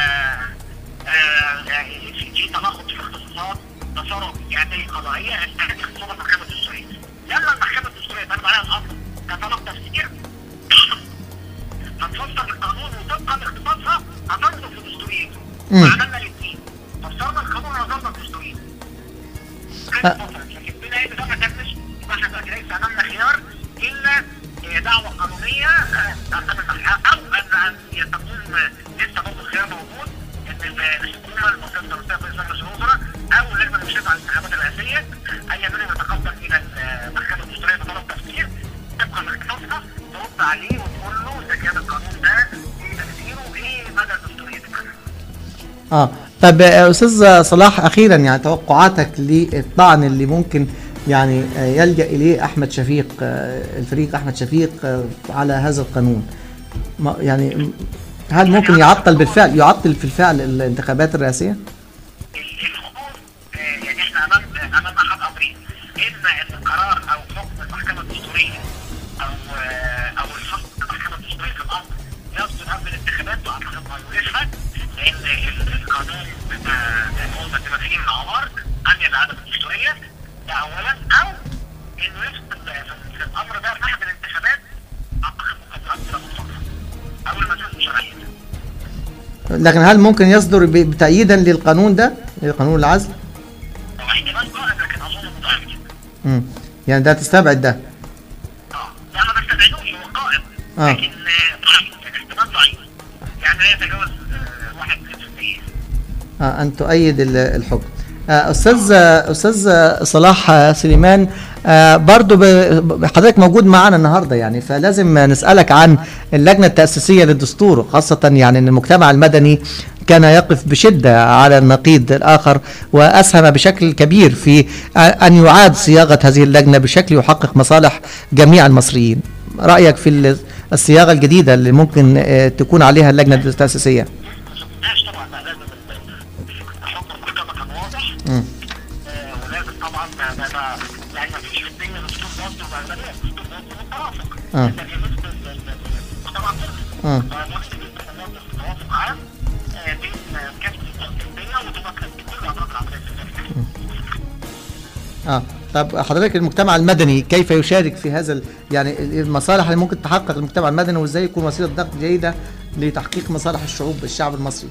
في تناقض في الاختصاصات تصرف جهاتية قضائية تحت اختصاص المحكمة الدستورية. لما المحكمة الدستورية تعرض عليها الأمر كطلب تفسير هتفسر القانون وطبقا لاختصاصها هتنظر في دستوريته. وعملنا الاثنين، فسرنا القانون ونظرنا في دستوريته. لكن بما ان ده ما تمش يبقى احنا دلوقتي ليس امامنا خيار الا دعوه قانونيه امام المحكمه، او ان تكون لسه برضه الخيار موجود ان الحكومه المصريه المستقبل رئيس مجلس الوزراء او اللجنه المشرفه على الانتخابات الرئاسيه اي منهم يتقدم الى المحكمه الدستوريه بطلب تفسير طبقا لاختصاصها، ترد عليه وتقول له اذا كان القانون ده ايه تاثيره وايه مدى دستوريته. طب استاذ صلاح، اخيرا يعني توقعاتك للطعن اللي ممكن يعني يلجأ اليه احمد شفيق، الفريق احمد شفيق على هذا القانون، يعني هل ممكن يعطل في الفعل الانتخابات الرئاسيه؟ الخطوط يعني احنا امام احد امرين، اما ان قرار او حكم المحكمه الدستوريه او الحكم المحكمه الدستوريه في الامر يصدر قبل الانتخابات، واعتقد ما يوقفها، لان القانون بما فيه من عوار عميا لعدم الدستوريه ده اولا، او انه يفصل في الامر ده في احد الانتخابات اعتقد مقدرات او المسائل الشرعيه. لكن هل ممكن يصدر تأييدا للقانون ده، لقانون العزل؟ هو احتمال قائم لكن اظن متأكد جدا. يعني ده تستبعد ده؟ لا ما بستبعدوش، هو قائم لكن ضعيف، يعني احتمال ضعيف، يعني لا يتجاوز 1%. أن تؤيد الحكم. أستاذ صلاح سليمان، برضو حضرتك موجود معنا النهارده يعني، فلازم نسألك عن اللجنة التأسيسية للدستور، خاصة يعني أن المجتمع المدني كان يقف بشدة على النقيض الآخر، وأسهم بشكل كبير في أن يعاد صياغة هذه اللجنة بشكل يحقق مصالح جميع المصريين. رأيك في الصياغة الجديدة اللي ممكن تكون عليها اللجنة التأسيسية؟ ولازم طبعا يعني ما فيش في الدنيا دستور موطن وأغلبية، دستور موطن والترافق، لكن بالنسبة للمجتمع كله فممكن يبقى توافق عام بين كافة الدنيا وتمثل كل أطراف العملية السياسية. طب حضرتك المجتمع المدني كيف يشارك في هذا يعني المصالح اللي ممكن تحقق المجتمع المدني، وازاي يكون وسيلة ضغط جيدة لتحقيق مصالح الشعب المصري؟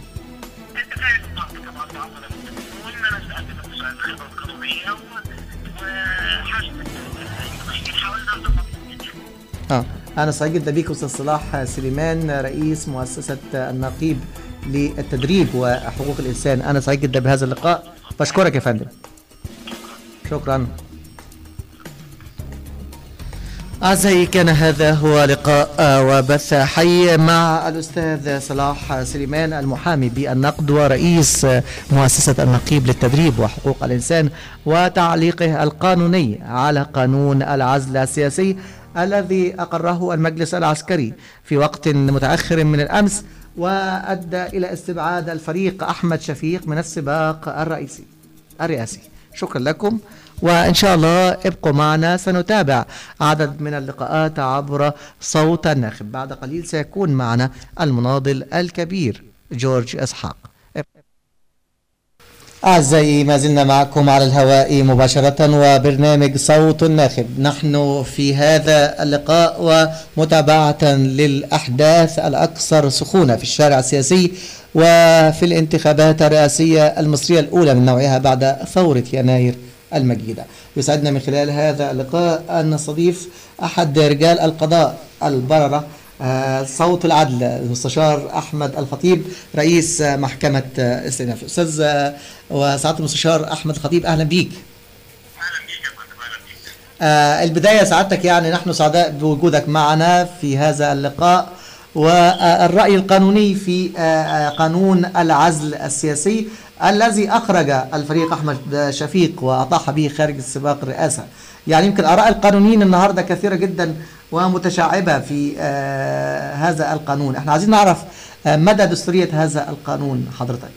أنا سعيد جدا بيك أستاذ صلاح سليمان، رئيس مؤسسة النقيب للتدريب وحقوق الإنسان. أنا سعيد جدا بهذا اللقاء، بشكرك يا فندم. شكرا. أعزائي، كان هذا هو لقاء وبث حي مع الأستاذ صلاح سليمان، المحامي بالنقد ورئيس مؤسسة النقيب للتدريب وحقوق الإنسان، وتعليقه القانوني على قانون العزل السياسي الذي أقره المجلس العسكري في وقت متأخر من الأمس، وأدى إلى استبعاد الفريق أحمد شفيق من السباق الرئاسي. شكرا لكم، وإن شاء الله ابقوا معنا، سنتابع عدد من اللقاءات عبر صوت الناخب. بعد قليل سيكون معنا المناضل الكبير جورج إسحاق. أعزائي، ما زلنا معكم على الهواء مباشرة وبرنامج صوت الناخب. نحن في هذا اللقاء ومتابعة للأحداث الأكثر سخونة في الشارع السياسي وفي الانتخابات الرئاسية المصرية الأولى من نوعها بعد ثورة يناير المجيدة. يسعدنا من خلال هذا اللقاء أن نستضيف أحد رجال القضاء البررة، صوت العدل، المستشار أحمد الخطيب، رئيس محكمة استئناف. أستاذ وسعادة المستشار أحمد الخطيب، أهلا بيك. أهلا بيك يا فندم. أهلا بيك. البداية سعادتك، يعني نحن سعداء بوجودك معنا في هذا اللقاء، والرأي القانوني في قانون العزل السياسي الذي أخرج الفريق أحمد شفيق وأطاح به خارج السباق الرئاسة. يعني يمكن آراء القانونيين النهاردة كثيرة جدا ومتشعبة في هذا القانون. احنا عايزين نعرف مدى دستورية هذا القانون حضرتك.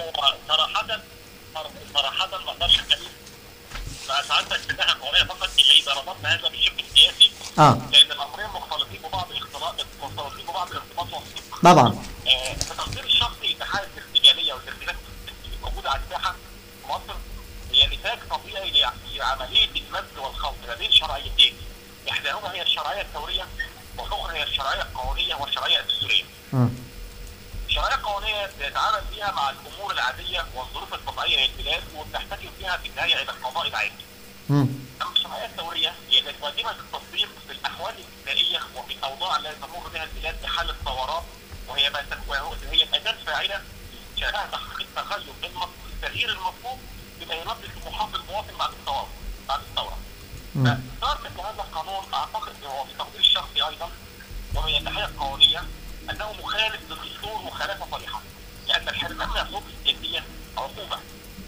صراحة ما اقدرش اتكلم. فسعادتك في الناحية القانونية فقط اللي إذا ربطنا هذا بالشق السياسي لأن الأمرين مختلطين ببعض الارتباط وثيق. طبعا. في تقدير الشخصي إن حالة الارتجالية والارتباك الموجودة على الساحة في مصر هي نتاج طبيعي لعملية المزج والخلط ما بين شرعيتين، إحداهما هي الشرعية الثورية والأخرى هي الشرعية القانونية والشرعية الدستورية. الشرعية القانونية بنتعامل فيها مع الأمور العادية والظروف الطبيعية للبلاد وبنحتكم فيها في النهاية إلى القضاء العادي. أما الشرعية الثورية هي التي قادمة للتطبيق في الأحوال الابتدائية وفي الأوضاع التي تمر بها البلاد بحالة ثورات، وهي الأداة الفاعلة شأنها تحقيق تغيير المطلوب يلبي طموحات المواطن بعد الثوره. فصارت هذا القانون اعتقد هو في تقدير الشخصي ايضا ومن الناحيه القانونيه انه مخالف للدستور مخالفه صريحه، لان الحرمان من الحقوق السياسيه عقوبه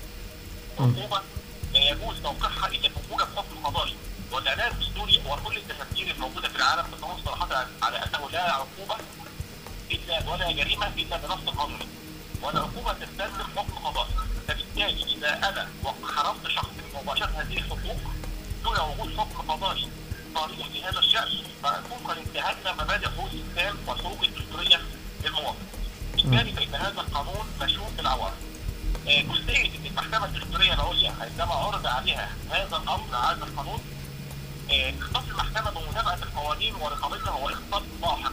لا يجوز توقيعها الا بوجود حكم قضائي، والاعلان الدستوري وكل التفاسير الموجوده في العالم تنص صراحه على انه لا عقوبه الا ولا جريمه الا بنص قانوني، والعقوبه تستلزم حكم قضائي. فبالتالي اذا انا حرمت شخص من مباشره هذه الحقوق دون وجود حكم قضائي صريح في هذا الشان فنكون قد انتهكنا مبادئ حقوق الانسان والحقوق الدستوريه للمواطن. بالتالي فان هذا القانون مشروط بالعوارض. جزئيه ان المحكمه الدستوريه العليا عندما عرض عليها هذا الامر هذا القانون اختص المحكمه بمتابعه القوانين ورقابتها هو اختصاص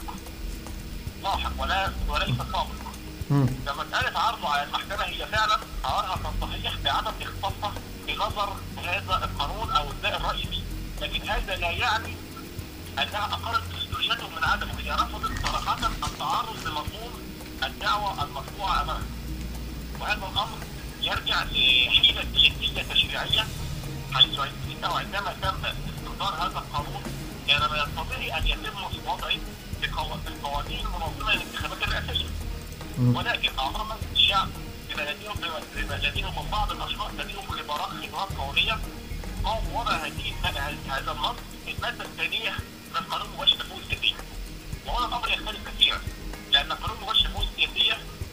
لاحق وليس سابق. فمساله عرضه على المحكمه هي فعلا ارها تصحيح بعدم اختصاصها بنظر هذا القانون او ابداء الراي فيه، لكن هذا لا يعني انها اقرت دستوريته من عدمه، هي رفضت صراحه التعرض لمضمون الدعوه المرفوعه امامها. وهذا الامر يرجع لحيله سياسيه تشريعيه حيث انه عندما تم استصدار هذا القانون كان من الطبيعي ان يتم وضعه بقوانين منظمه للانتخابات الرئاسيه. ولكن اعظم الشعب بما لديهم من بعض الاشخاص لديهم خبرات قانونيه قاموا وضع هذا النص في الماده الثانيه من قانون مباشر الحقوق السياسيه. وهنا الامر يختلف كثيرا لان قانون مباشر الحقوق السياسيه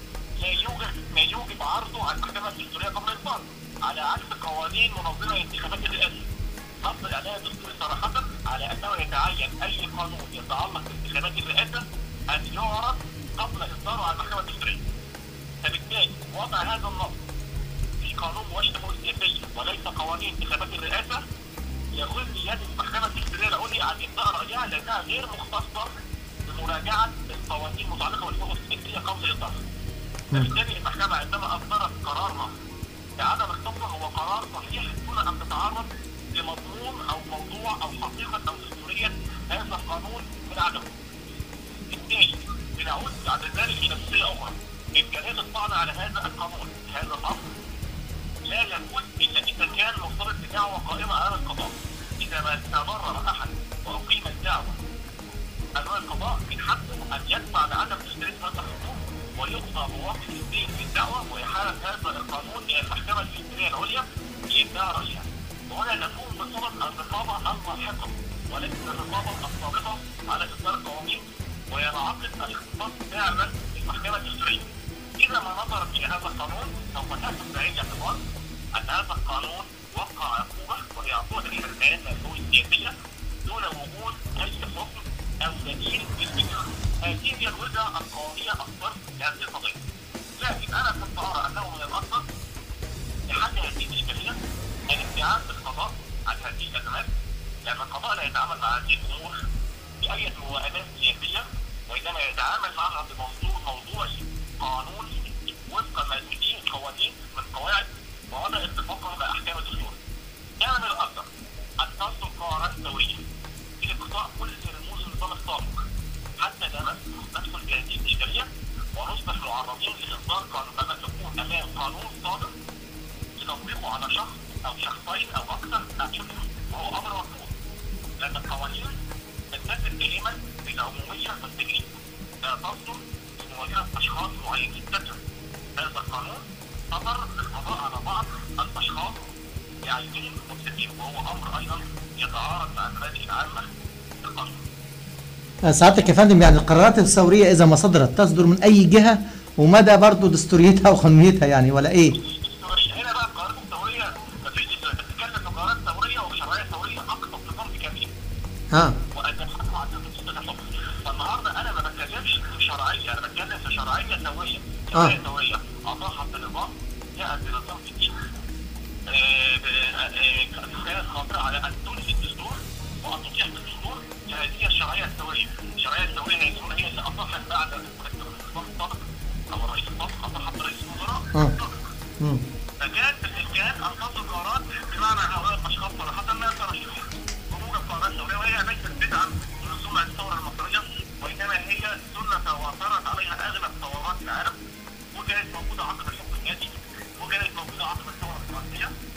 لا يوجب عرضه على المحكمه الدستوريه قبل الاصدار، على عكس قوانين منظمه لانتخابات الرئاسه. نص الاعلان الدستوري صراحه على انه يتعين اي قانون يتعلق بانتخابات الرئاسه ان يعرض قبل اصداره على المحكمه الدستوريه. فبالتالي وضع هذا النص في قانون مباشر الحقوق السياسيه وليس قوانين انتخابات الرئاسه يغل يد المحكمه الدستوريه العليا عن ابداء رايها لانها غير مختصه بمراجعه القوانين المتعلقه بالحقوق السياسيه قبل اصدارها. فبالتالي المحكمه عندما اصدرت قرارها بعدم اختصاصها هو قرار صحيح دون ان تتعرض لمضمون او موضوع او حقيقه او دستوريه هذا القانون من عدمه. بالتالي بنعود بعد ذلك الى جزئيه اخرى، امكانيه الطعن على هذا القانون هذا الامر لا يكون الا اذا كان مرتبط بدعوه قائمه امام القضاء. اذا ما تبرر احد واقيمت دعوه امام القضاء من حقه ان يدفع بعدم تشريع هذا الحقوق ويقضى بوقف الدين في الدعوه ويحال هذا القانون الى المحكمه الدستوريه العليا لابداء رايها. وهنا نكون بصدد الرقابه الملاحقه وليس الرقابه السابقه على اصدار القوانين وينعقد الاختصاص فعلا للمحكمه الدستوريه. اذا ما نظرت الى هذا القانون سوف تاخذ بعين الاعتبار ان هذا القانون وقع عقوبه وهي عقوبه الحرمان من الحقوق السياسيه دون وجود اي حكم او دليل بالفكره. هذه هي الوجهه القانونيه الصرف لهذه القضيه. لكن انا كنت ارى انه من الافضل لحل هذه الاشكاليه الابتعاد بالقضاء عن هذه الازمات، لان القضاء لا يتعامل مع هذه الامور باي موائمات سياسيه وانما يتعامل معها بمنظور موضوعي قانوني وفق ما تدين القوانين من قواعد ووضع اتفاقها مع احكام الدستور. كان من الافضل ان تصدر قرارات دوريه لاقصاء كل رموز النظام السابق حتى لا ندخل في هذه الاشكاليه ونصبح معرضين لاصدار قانون اما تكون امام قانون صادر لتطبيقه على شخص او شخصين او اكثر اشخاص وهو امر مرفوض، لان القوانين تتسم دائما بالعموميه والتجريد لا تصدر لمواجهه اشخاص معينين ذاتهم. هذا القانون صدر للقضاء على بعض الاشخاص بعينهم مفسدين وهو امر ايضا يتعارض مع المبادئ العامه للقانون. سعادتك يا فندم يعني القرارات الثوريه اذا ما صدرت تصدر من اي جهه ومدى برضه دستوريتها وقانونيتها يعني ولا ايه؟ هنا بقى القرارات الثوريه مفيش بتتكلم في قرارات ثوريه وشرعيه ثوريه اقصى نظام كامل. وان تحكم على الحكم. فالنهارده انا ما بتكلمش في شرعيه، انا بتكلم في شرعيه ثوريه. شرعيه ثوريه اطاحت بنظام جاءت بنظام جديد. كانت خاطئه على ان تنهي الدستور وان تطيح بالدستور. هذه الشرعيه الثوريه. الشرعيه الثوريه هي اللي اطاحت بعد السابق او الرئيس السابق اطاحت برئيس الوزراء. فكان بالامكان ان تصدر قرارات بمعنى هؤلاء الاشخاص صراحه لا ترشح بموجب قرارات ثوريه وهي ليست بدعه من سنه الثوره المصريه وانما هي سنه تواترت عليها اغلب ثورات العالم وكانت موجوده عقب الحكم النادي وكانت موجوده عقب الثوره الفرنسيه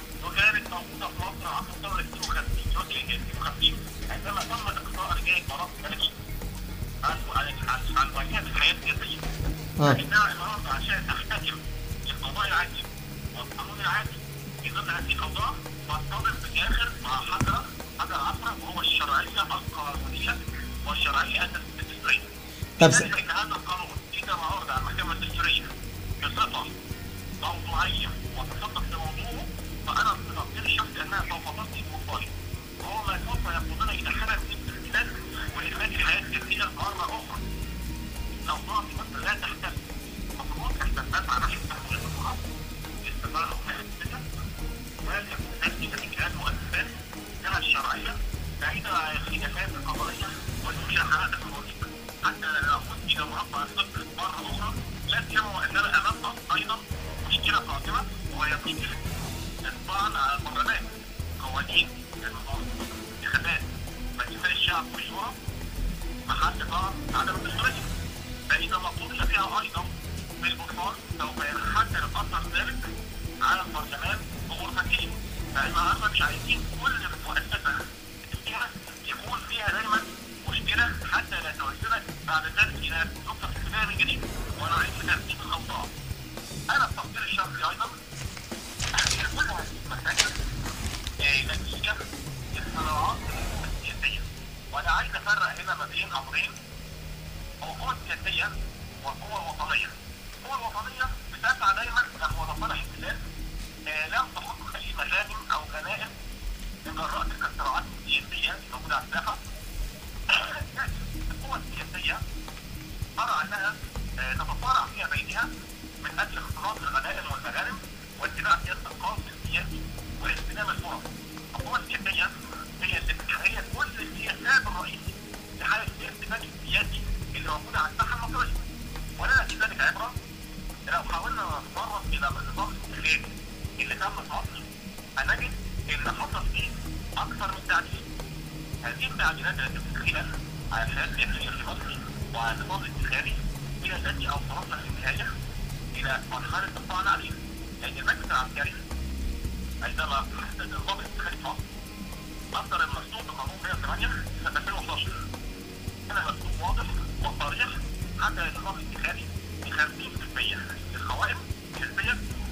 فإنها النهارده عشان تحتكم للقضاء العادل والقانون العادل في ضمن هذه الأوضاع تنتظر في الآخر مع حجر عصرة وهو الشرعية القانونية والشرعية الدستورية. لذلك هذا القانون إذا ما عرض على المحكمة الدستورية بصفة موضوعية وتصدق لموضوعه فأنا بتقدير الشخصي أنها سوف تصل بمصالح وهو ما سوف يقودنا إلى حالة من الاختلاف وإدمان الحياة السياسية مرة أخرى. الأوضاع في مصر لا تحتمل مفروض أن تدفع نحو تحويل الخط لاستمرار الحياة وليكون هذه الإجراءات مؤسسات لها الشرعية بعيدة عن الخلافات القضائية والمشاحنات القضائية حتى لا نعود إلى مربع الصفر مرة أخرى. لا سيما وأننا أمام أيضا مشكلة قادمة وهي مشكلة الطعن على البرلمان قوانين انتخابات مجلس الشعب والشورى محل طعن عدم الدستورية فإذا ما طلب فيها أيضا بالبطلان سوف ينحدر أثر ذلك على البرلمان وغرفتين. فالنهارده مش عايزين كل مؤسسة فيها يكون فيها دايما مشكلة حتى لا توجهنا بعد ذلك إلى نقطة البداية من جديد ونعيد ترتيب الأوضاع. أنا التقدير الشخصي أيضا أن كل هذه المسائل نتيجة للصراعات السياسية وأنا عايز أفرق هنا ما بين أمرين القوى السياسية والقوى الوطنية. القوى الوطنية بتسعى دايما نحو مصالح البلاد لم تحقق أي مغانم أو غنائم من جراء تلك الصراعات السياسية الموجودة على الساحة. القوى السياسية أرى أنها تتصارع فيها بينها من أجل اختلاط الغنائم والمغانم واتباع سياسة القاص السياسي واغتنام الفرص. القوى السياسية هي كل السياسات الرئيسي لحالة الاستبداد السياسي اللي موجودة على الساحة المصرية. ولنا في ذلك عبرة لو حاولنا نتطرق إلى النظام الانتخابي اللي تم في مصر هنجد إن حصل فيه أكثر من تعديل. هذه التعديلات التي تدخلت على الحياة السياسية في مصر وعلى النظام الانتخابي هي التي أوصلتنا في النهاية إلى مرحلة الطعن عليه. لأن المجلس العسكري عندما حدد النظام الانتخابي في مصر أصدر المكتوب بقانون 108 سنة 2011 كان مكتوب واضح وصريح حتى النظام الانتخابي ب 50% للقوائم الحزبية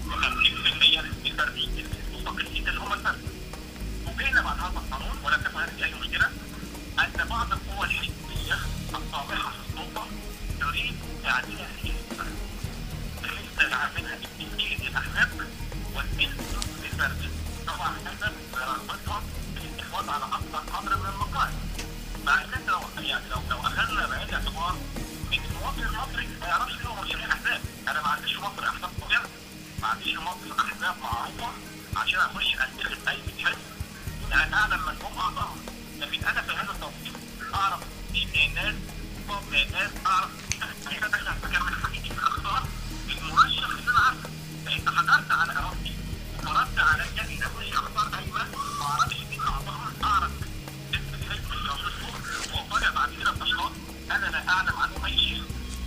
و50% للفردي المستقلين اللي هم الفرد. وجينا بعد هذا القانون ولم تكن هذه أي مشكلة أن بعض القوى الحزبية الطامحة في السلطة تريد تعديل هذه الفرد بحيث تجعل منها اتجاه الأحزاب والاسم للفرد. طبعا هذا رغبتها بالاستحواذ على أكثر قدر من المقاعد. مع أن لو أخذنا بعين الاعتبار إن المواطن المصري ما يعرفش إنه مرشحين أحزاب. أنا ما عنديش في مصر أحزاب طبيعية، ما عنديش في مصر أحزاب معروفة عشان أخش أنتخب أي حزب أنا أعلم من هم أعضاء. لكن أنا في هذا التوقيت أعرف الناس طبع الناس أعرف أنا داخل أتكلم حقيقي أختار المرشح اللي أنا عارفه. لأن حضرت على إرادتي وفرضت على إني أخش أختار أي واحد ما أعرفش مين أعضائهم. أعرف اسم الحزب اللي أخشه وأطلع بعد كده بأشخاص أنا لا أعلم عنهم أي شيء.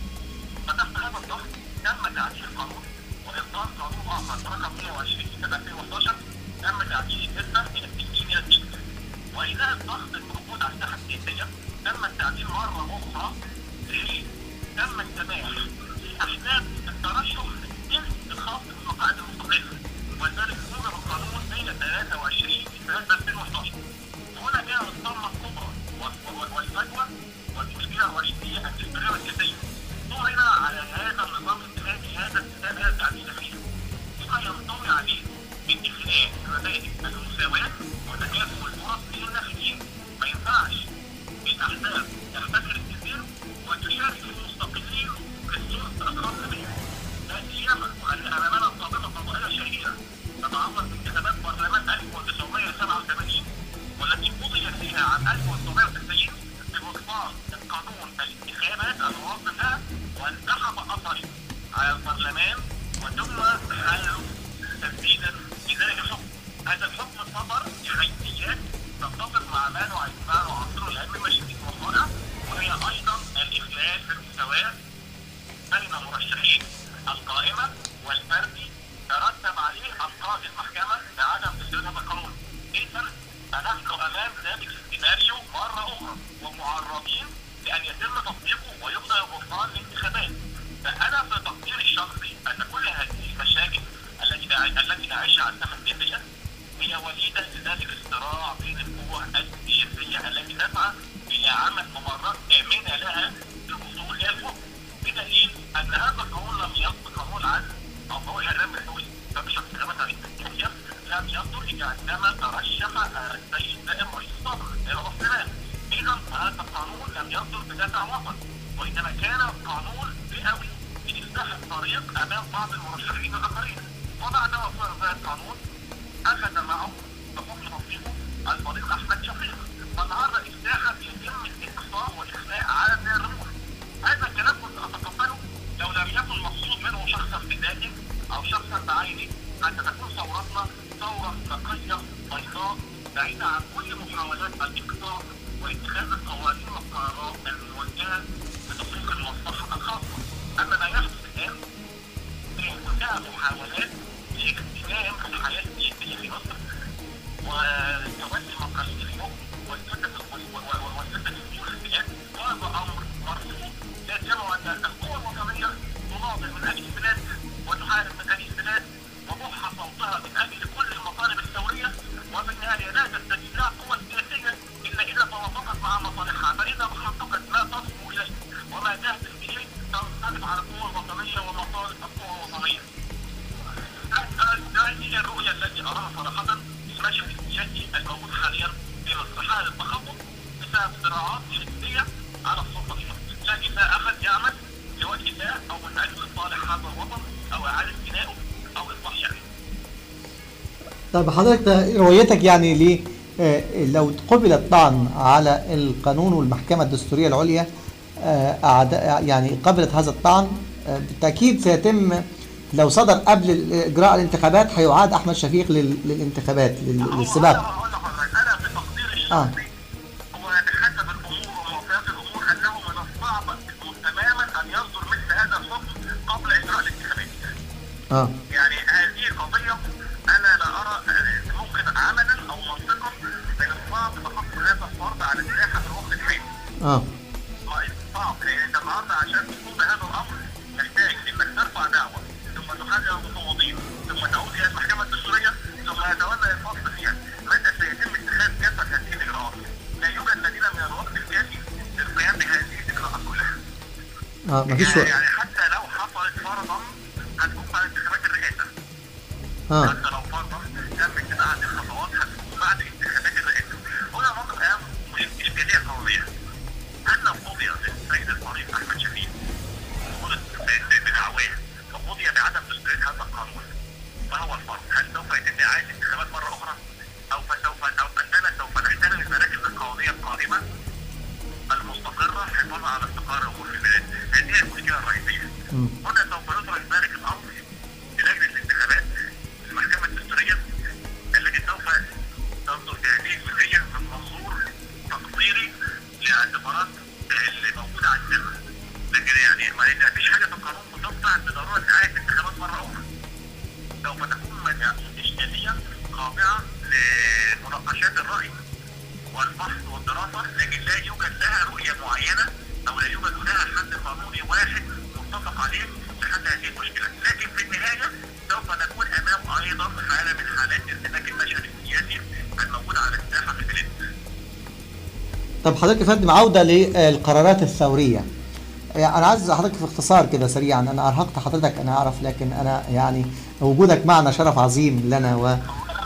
فتحت هذا الضغط تم تعديل القانون وإصدار قانون آخر رقم 120 سنة 2011 تم تعديل النسبة من التسجيل إلى التسجيل. وإذا الضغط الموجود على الساحة السياسية تم التعديل مرة أخرى بحيث تم السماح لأحزاب الترشح في الخاص بالمقاعد المستقلة وذلك موجب القانون بين 23 سنة 2011. هنا جاء الصدمة الكبرى والفجوة والمشكلة الرئيسية التشريعية والسياسية. طعن على هذا النظام الانتخابي هذا التعديل فيه بما ينطوي عليه من إخلاء مبادئ المساواة وتكافؤ الفرص بين الناخبين. ما ينفعش الأحزاب تحتكر الكثير وتشارك المستقلين في السلطة الخاصة بهم. لا سيما وأن أمامنا سابقة قضائية شهيرة تتعلق بانتخابات برلمان 1987 والتي قضي فيها عام 1990 ببطلان القانون الانتخابات المنظم لها وانسحب أثره على البرلمان وتم حله تنفيذا لذلك الحكم. هذا الحكم صدر بحيثيات تتفق مع ما نعصره الآن من مشاكل مصالح وهي أيضا الإخلال في المساواة بين مرشحين القائمة والفردي ترتب عليه ألقاء المحكمة بعدم تسديد هذا القانون. إذا فنحن أمام ذلك السيناريو مرة أخرى ومعرضين لأن يتم تطبيقه ويبدأ بطلان الانتخابات. فانا في تقديري الشخصي ان كل هذه المشاكل التي نعيشها على الساحه السياسيه هي وليده لذلك الصراع بين القوى السياسيه التي تسعى الى عمل ممرات امنه لها للوصول الى الحكم، بدليل ان هذا القانون لم يصدر، قانون العدل او قانون الاعلام الدولي فبشكل انتخابات رئاسيه لم يصدر الا عندما ترشح السيد نائب رئيس السابق الى البرلمان. اذا هذا القانون لم يصدر بدافع وطن، وانما كان قانون فئوي لإفتاح الطريق امام بعض المرشحين الاخرين. وبعد وصول هذا القانون اخذ معه بحكم تصويته الفريق احمد شفيق، فالنهارده افتاحا يتم الاقصاء والاخلاء على الرموز. هذا الكلام كنت اتقبله لو لم يكن مقصود منه شخصا بذاته او شخصا بعينه، حتى تكون ثورتنا ثوره نقيه بيضاء بعيده عن كل محاولات الاقصاء واتخاذ القوانين والقرارات الموجهه لتحقيق المصلحه الخاصه. اما ما يحدث الان هي كلها محاولات لاغتنام الحياه السياسيه في مصر وتولي مقاليد اليوم والسده السيول البلاد، وهذا امر مرفوض. لا سيما ان القوى الوطنيه تناضل من اجل البلاد وتحارب من اجل البلاد وتضحى صوتها من اجل كل المطالب الثوريه، وفي النهايه لا تستجيب لها القوى السياسيه الا اذا توافقت مع مصالحها، فاذا حققت ما تصبو اليه وما تهدف اليه تنقلب على القوى الوطنيه ومطالب القوى الوطنيه. هذه الرؤيه التي اراها صراحه المشهد السياسي الموجود حاليا في مصر، حاله التخبط بسبب صراعات حزبيه على السلطه في مصر، لا كفاء احد يعمل لوجه الله او من اجل صالح هذا الوطن او اعاده بنائه او اصلاح شأنه. طيب حضرتك رؤيتك يعني ليه لو قبل الطعن على القانون والمحكمة الدستورية العليا يعني قبلت هذا الطعن بالتأكيد سيتم لو صدر قبل إجراء الانتخابات هيعاد أحمد شفيق للانتخابات للسباق. أنا بتقديري الشخصي وبحسب الأمور ومعطيات الأمور أنه من الصعب تماما أن يصدر مثل هذا الحكم قبل إجراء الانتخابات. يعني هذه قضية أنا لا أرى ممكن عملا أو منطقا من الصعب تحط هذا الفرض على الساحة في الوقت الحالي. صعب لأن أنت النهارده عشان تقوم بهذا الأمر محتاج إنك ترفع دعوة ثم تحاجر المفوضين ثم تعود إلى المحكمة الدستورية ثم يتولى الفصل فيها. متى سيتم اتخاذ كافة هذه الإجراءات؟ لا يوجد مدينة من الوقت الكافي للقيام بهذه الإجراءات كلها. مفيش يعني حتى لو حصلت فرضا هتكون بعد انتخابات الرئاسة. حتى لو فرضا تمت بعد الخطوات هتكون بعد انتخابات الرئاسة. هنا نقطة أهم إشكالية قوية. أن قضي السيد الفريق أحمد شفيق بدعواه وقضي بعدم تصديق هذا القانون، فهو الفرق. هل سوف يتم إعادة انتخابات مرة أخرى أو أننا سوف نحترم المراكز القانونية القائمة المستقرة حفاظا على استقرار الأمور في البلاد؟ هذه هي المشكلة الرئيسية. هنا سوف يدرك ذلك الأمر بلجنة الانتخابات المحكمة الدستورية التي سوف تنظر في هذه الجزئية من منظور تقديري لاعتبارات اللي موجودة على الساحة. لكن يعني ما فيش حاجة في القانون بتقطع بضرورة إعادة انتخابات مرة أخرى. سوف تكون إشكالية خاضعة لمناقشات الرأي والبحث والدراسة، لكن لا يوجد لها رؤية معينة أو لا يوجد لها حد قانوني واحد متفق عليه لحل هذه المشكلة. لكن في النهاية سوف نكون أمام أيضا حالة من حالات ارتباك المشهد السياسي الموجود على الساحة في البلاد. طب حضرتك يا فندم عودة للقرارات الثورية، أنا عايز حضرتك في اختصار كده سريعا، أنا أرهقت حضرتك أنا أعرف، لكن أنا يعني وجودك معنا شرف عظيم لنا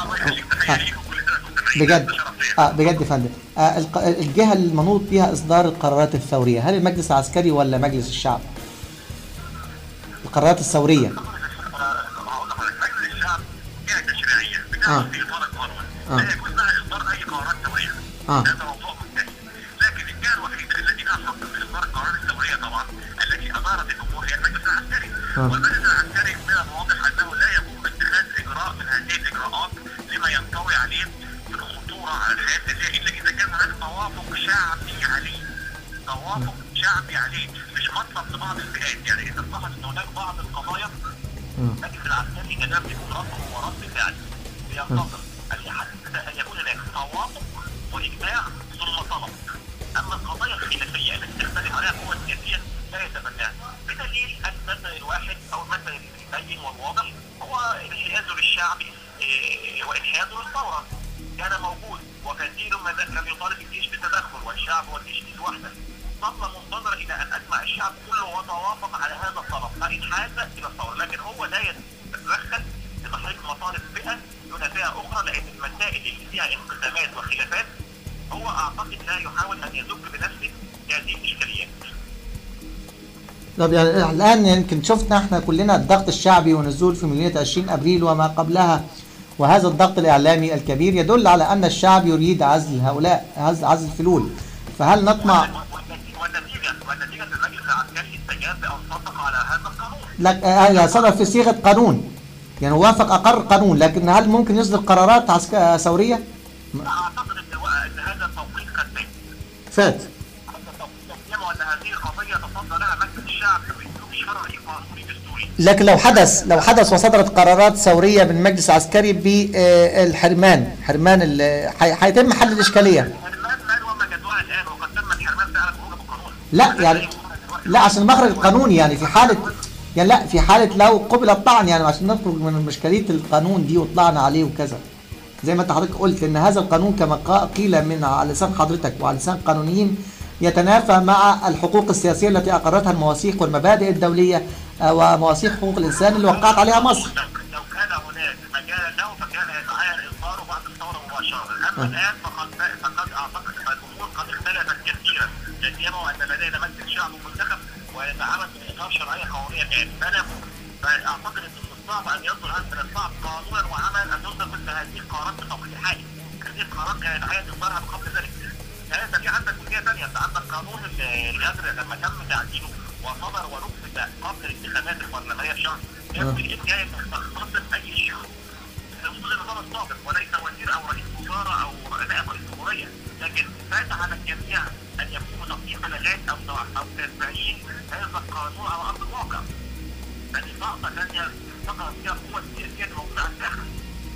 بجد بجد يا فندم. الجهة المنوط بها إصدار القرارات الثورية هل المجلس العسكري ولا مجلس الشعب؟ القرارات الثورية. مجلس الشعب جهة تشريعية بتعمل في إطار القانون، لا يجوز لها إصدار أي قرارات ثورية. هذا موضوع مختلف. لكن الجهة الوحيدة التي لها حق في إصدار القرارات الثورية طبعا التي أدارت الأمور هي المجلس العسكري. والمجلس العسكري من الواضح أنه لا يقوم باتخاذ إجراء من هذه الإجراءات لما ينطوي عليه من خطورة على الحياة السياسية إلا إذا كان هناك توافق شعبي عليه. توافق شعبي عليه مش مطلب لبعض الفئات. يعني إذا اتضح أن هناك بعض القضايا المجلس العسكري كده بيكون رد ورد فعل بينتظر أن يكون هناك توافق وإجماع ثم طلب. أما القضايا الخلافية التي تختلف عليها القوى السياسية لا يتبناها، بدليل أن ثم وافق على هذا الطلب فإن حاز إلى الثورة، لكن هو لا يتدخل في تحقيق مطالب فئة دون فئة أخرى، لأن المسائل اللي فيها انقسامات وخلافات هو أعتقد لا يحاول أن يزج بنفسه هذه الإشكاليات. طب يعني الآن يمكن شفنا احنا كلنا الضغط الشعبي ونزول في مليونية 20 أبريل وما قبلها، وهذا الضغط الإعلامي الكبير يدل على أن الشعب يريد عزل هؤلاء، عزل الفلول، فهل نطمع؟ والنتيجة المجلس العسكري استجاب بأن صدق على هذا القانون. لك صدر في صيغة قانون، يعني وافق أقر قانون، لكن هل ممكن يصدر قرارات ثورية؟ أعتقد أن هذا التوقيت قد فات. وأن هذه القضية تصدى لها مجلس الشعب بأسلوب شرعي قانوني دستوري. لكن لو حدث وصدرت قرارات ثورية من مجلس عسكري بالحرمان، هيتم حل الإشكالية. الحرمان ما هو مجدوها الآن وقد تم الحرمان فعلا بوجب القانون. لا يعني لا عشان مخرج القانوني، يعني في حالة يعني لا في حالة لو قبل الطعن، يعني عشان نخرج من مشكلة القانون دي وطلعنا عليه وكذا. زي ما انت حضرتك قلت ان هذا القانون كما قيل من على لسان حضرتك وعلى لسان قانونيين يتنافى مع الحقوق السياسية التي أقرتها المواثيق والمبادئ الدولية ومواثيق حقوق الإنسان اللي وقعت عليها مصر. لو كان هناك مجال له فكان يتعين إصداره بعد الثورة مباشرة، أما الآن فقد أعتقد أن الأمور قد اختلفت كثيرا، لا سيما وأن لدينا مجلس شعب منتخب ويتعامل بإطار شرعية قانونية كاملة، فأعتقد أن من الصعب أن يصدر من الصعب قانونا وعملا أن يصدر مثل هذه القرارات بتوقيت حالي. هذه القرارات كان يتعين إصدارها قبل ذلك. هذا في عندك جزئية ثانية، أنت عندك قانون الغدر لما تم تعديله وصدر ونفذ قبل الانتخابات البرلمانية بشهر، يكفي الإمكان أن تختصر أي شخص وفق النظام السابق وليس وزير أو رئيس وزراء أو نائب رئيس جمهورية، لكن فات على الجميع أن يقوموا تطبيق ملغات أو تفعيل هذا القانون على أرض الواقع. هذه نقطة ثانية فقط فيها القوة السياسية الموجودة على الساحة.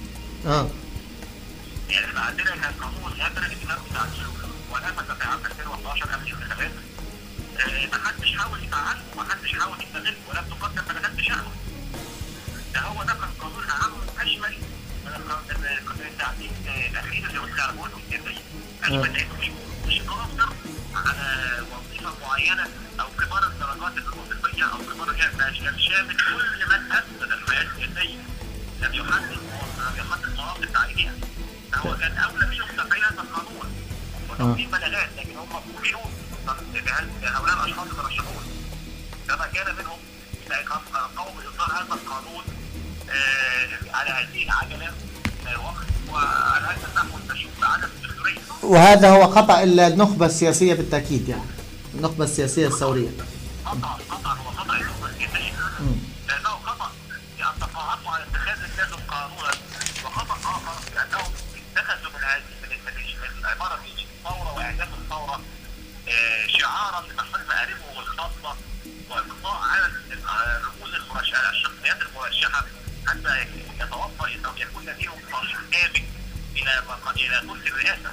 يعني احنا عندنا كان قانون الغدر اللي تم تعديله ونفذ في عام 2011 قبل الانتخابات، ما حدش حاول يفعله وما حدش حاول يستغله ولم تقدم بلاغات بشأنه. ده هو ده كان قانون أعم أشمل من التعديل الأخير اللي قلت على قوته السياسية. أشمل لأنه مش قاصر على وظيفة معينة أو كبار الدرجات الوظيفية أو كبار كان شامل كل من أفسد الحياة السياسية. لم يحدد مواقف تعيينها. فهو كان أولى منهم تفعيل هذا القانون وتقديم بلاغات، لكن هم فوجئوا بهؤلاء الاشخاص المرشحون كما كان منهم قاموا باصدار هذا القانون على هذه العجله وقت وعلى هذا النحو تشوف عدم الدستوريه. وهذا هو خطا النخبه السياسيه بالتاكيد، يعني النخبه السياسيه الثوريه. قطعا هو خطا النخبه السياسيه لانه خطا لان تفاعلوا على اتخاذ اللازم قانونا، وخطا اخر لانهم اتخذوا من هذه العباره دي الثوره واعلام الثوره شعارا لتحقيق مآربهم الخاصه واقضاء على رموز الشخصيات المرشحه حتى يتوفر او يكون لديهم طريق امن الى كرسي الرئاسه.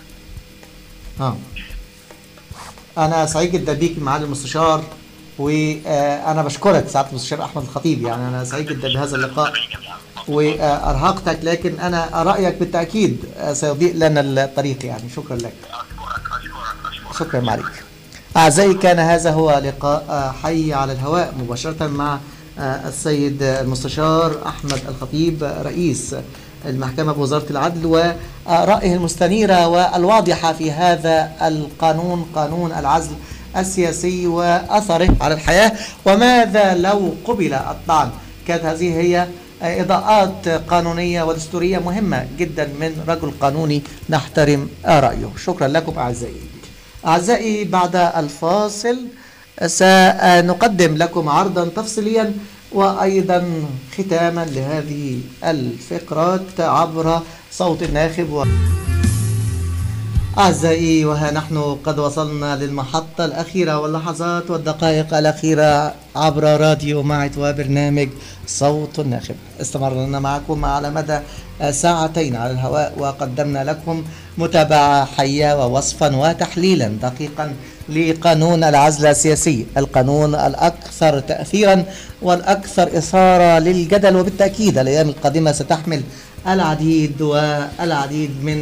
انا سعيد جدا بيك معالي المستشار، وانا بشكرك سعاده المستشار احمد الخطيب، يعني انا سعيد جدا بهذا اللقاء وارهقتك، لكن انا رايك بالتاكيد سيضيء لنا الطريق، يعني شكرا لك. شكرا معاليك. أعزائي، كان هذا هو لقاء حي على الهواء مباشرة مع السيد المستشار أحمد الخطيب رئيس المحكمة بوزارة العدل، ورأيه المستنيرة والواضحة في هذا القانون، قانون العزل السياسي وأثره على الحياة، وماذا لو قبل الطعن. كانت هذه هي إضاءات قانونية ودستورية مهمة جدا من رجل قانوني نحترم رأيه. شكرا لكم أعزائي. بعد الفاصل سنقدم لكم عرضا تفصيليا وأيضا ختاما لهذه الفقرات عبر صوت الناخب. أعزائي، وها نحن قد وصلنا للمحطة الأخيرة واللحظات والدقائق الأخيرة عبر راديو معت وبرنامج صوت الناخب. استمرنا معكم على مدى ساعتين على الهواء، وقدمنا لكم متابعة حية ووصفا وتحليلا دقيقا لقانون العزل السياسي، القانون الأكثر تأثيرا والأكثر إثارة للجدل، وبالتأكيد الأيام القادمة ستحمل العديد والعديد من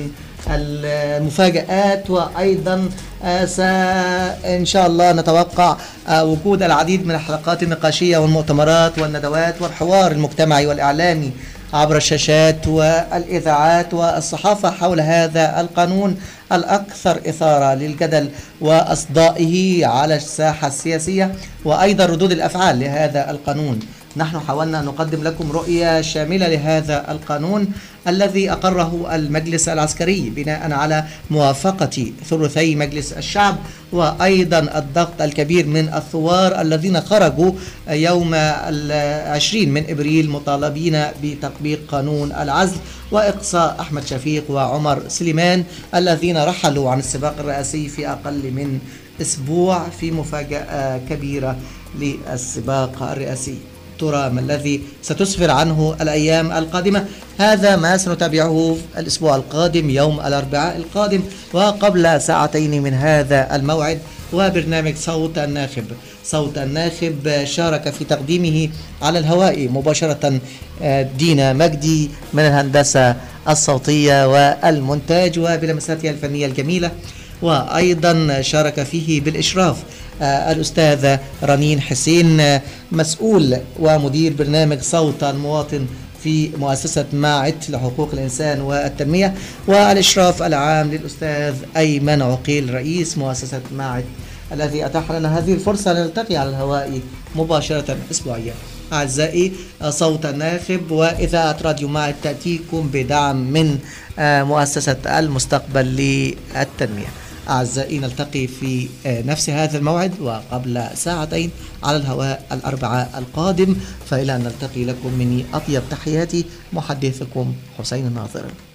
المفاجآت، وأيضا إن شاء الله نتوقع وجود العديد من الحلقات النقاشية والمؤتمرات والندوات والحوار المجتمعي والإعلامي عبر الشاشات والإذاعات والصحافة حول هذا القانون الأكثر إثارة للجدل وأصدائه على الساحة السياسية، وأيضا ردود الأفعال لهذا القانون. نحن حاولنا أن نقدم لكم رؤية شاملة لهذا القانون الذي أقره المجلس العسكري بناء على موافقة ثلثي مجلس الشعب، وأيضا الضغط الكبير من الثوار الذين خرجوا يوم 20 من إبريل مطالبين بتطبيق قانون العزل وإقصاء أحمد شفيق وعمر سليمان الذين رحلوا عن السباق الرئاسي في أقل من أسبوع في مفاجأة كبيرة للسباق الرئاسي. ترى ما الذي ستسفر عنه الأيام القادمة؟ هذا ما سنتابعه الأسبوع القادم يوم الأربعاء القادم، وقبل ساعتين من هذا الموعد وبرنامج صوت الناخب. صوت الناخب شارك في تقديمه على الهواء مباشرة دينا مجدي من الهندسة الصوتية والمونتاج وبلمساتها الفنية الجميلة، وأيضا شارك فيه بالإشراف الأستاذة رنين حسين مسؤول ومدير برنامج صوت المواطن في مؤسسة ماعت لحقوق الإنسان والتنمية، والإشراف العام للأستاذ أيمن عقيل رئيس مؤسسة ماعت الذي أتاح لنا هذه الفرصة لنلتقي على الهواء مباشرة أسبوعيا. أعزائي، صوت الناخب وإذاعة راديو ماعت تأتيكم بدعم من مؤسسة المستقبل للتنمية. أعزائي، نلتقي في نفس هذا الموعد وقبل ساعتين على الهواء الأربعاء القادم، فإلى أن نلتقي لكم مني أطيب تحياتي محدثكم حسين الناظر.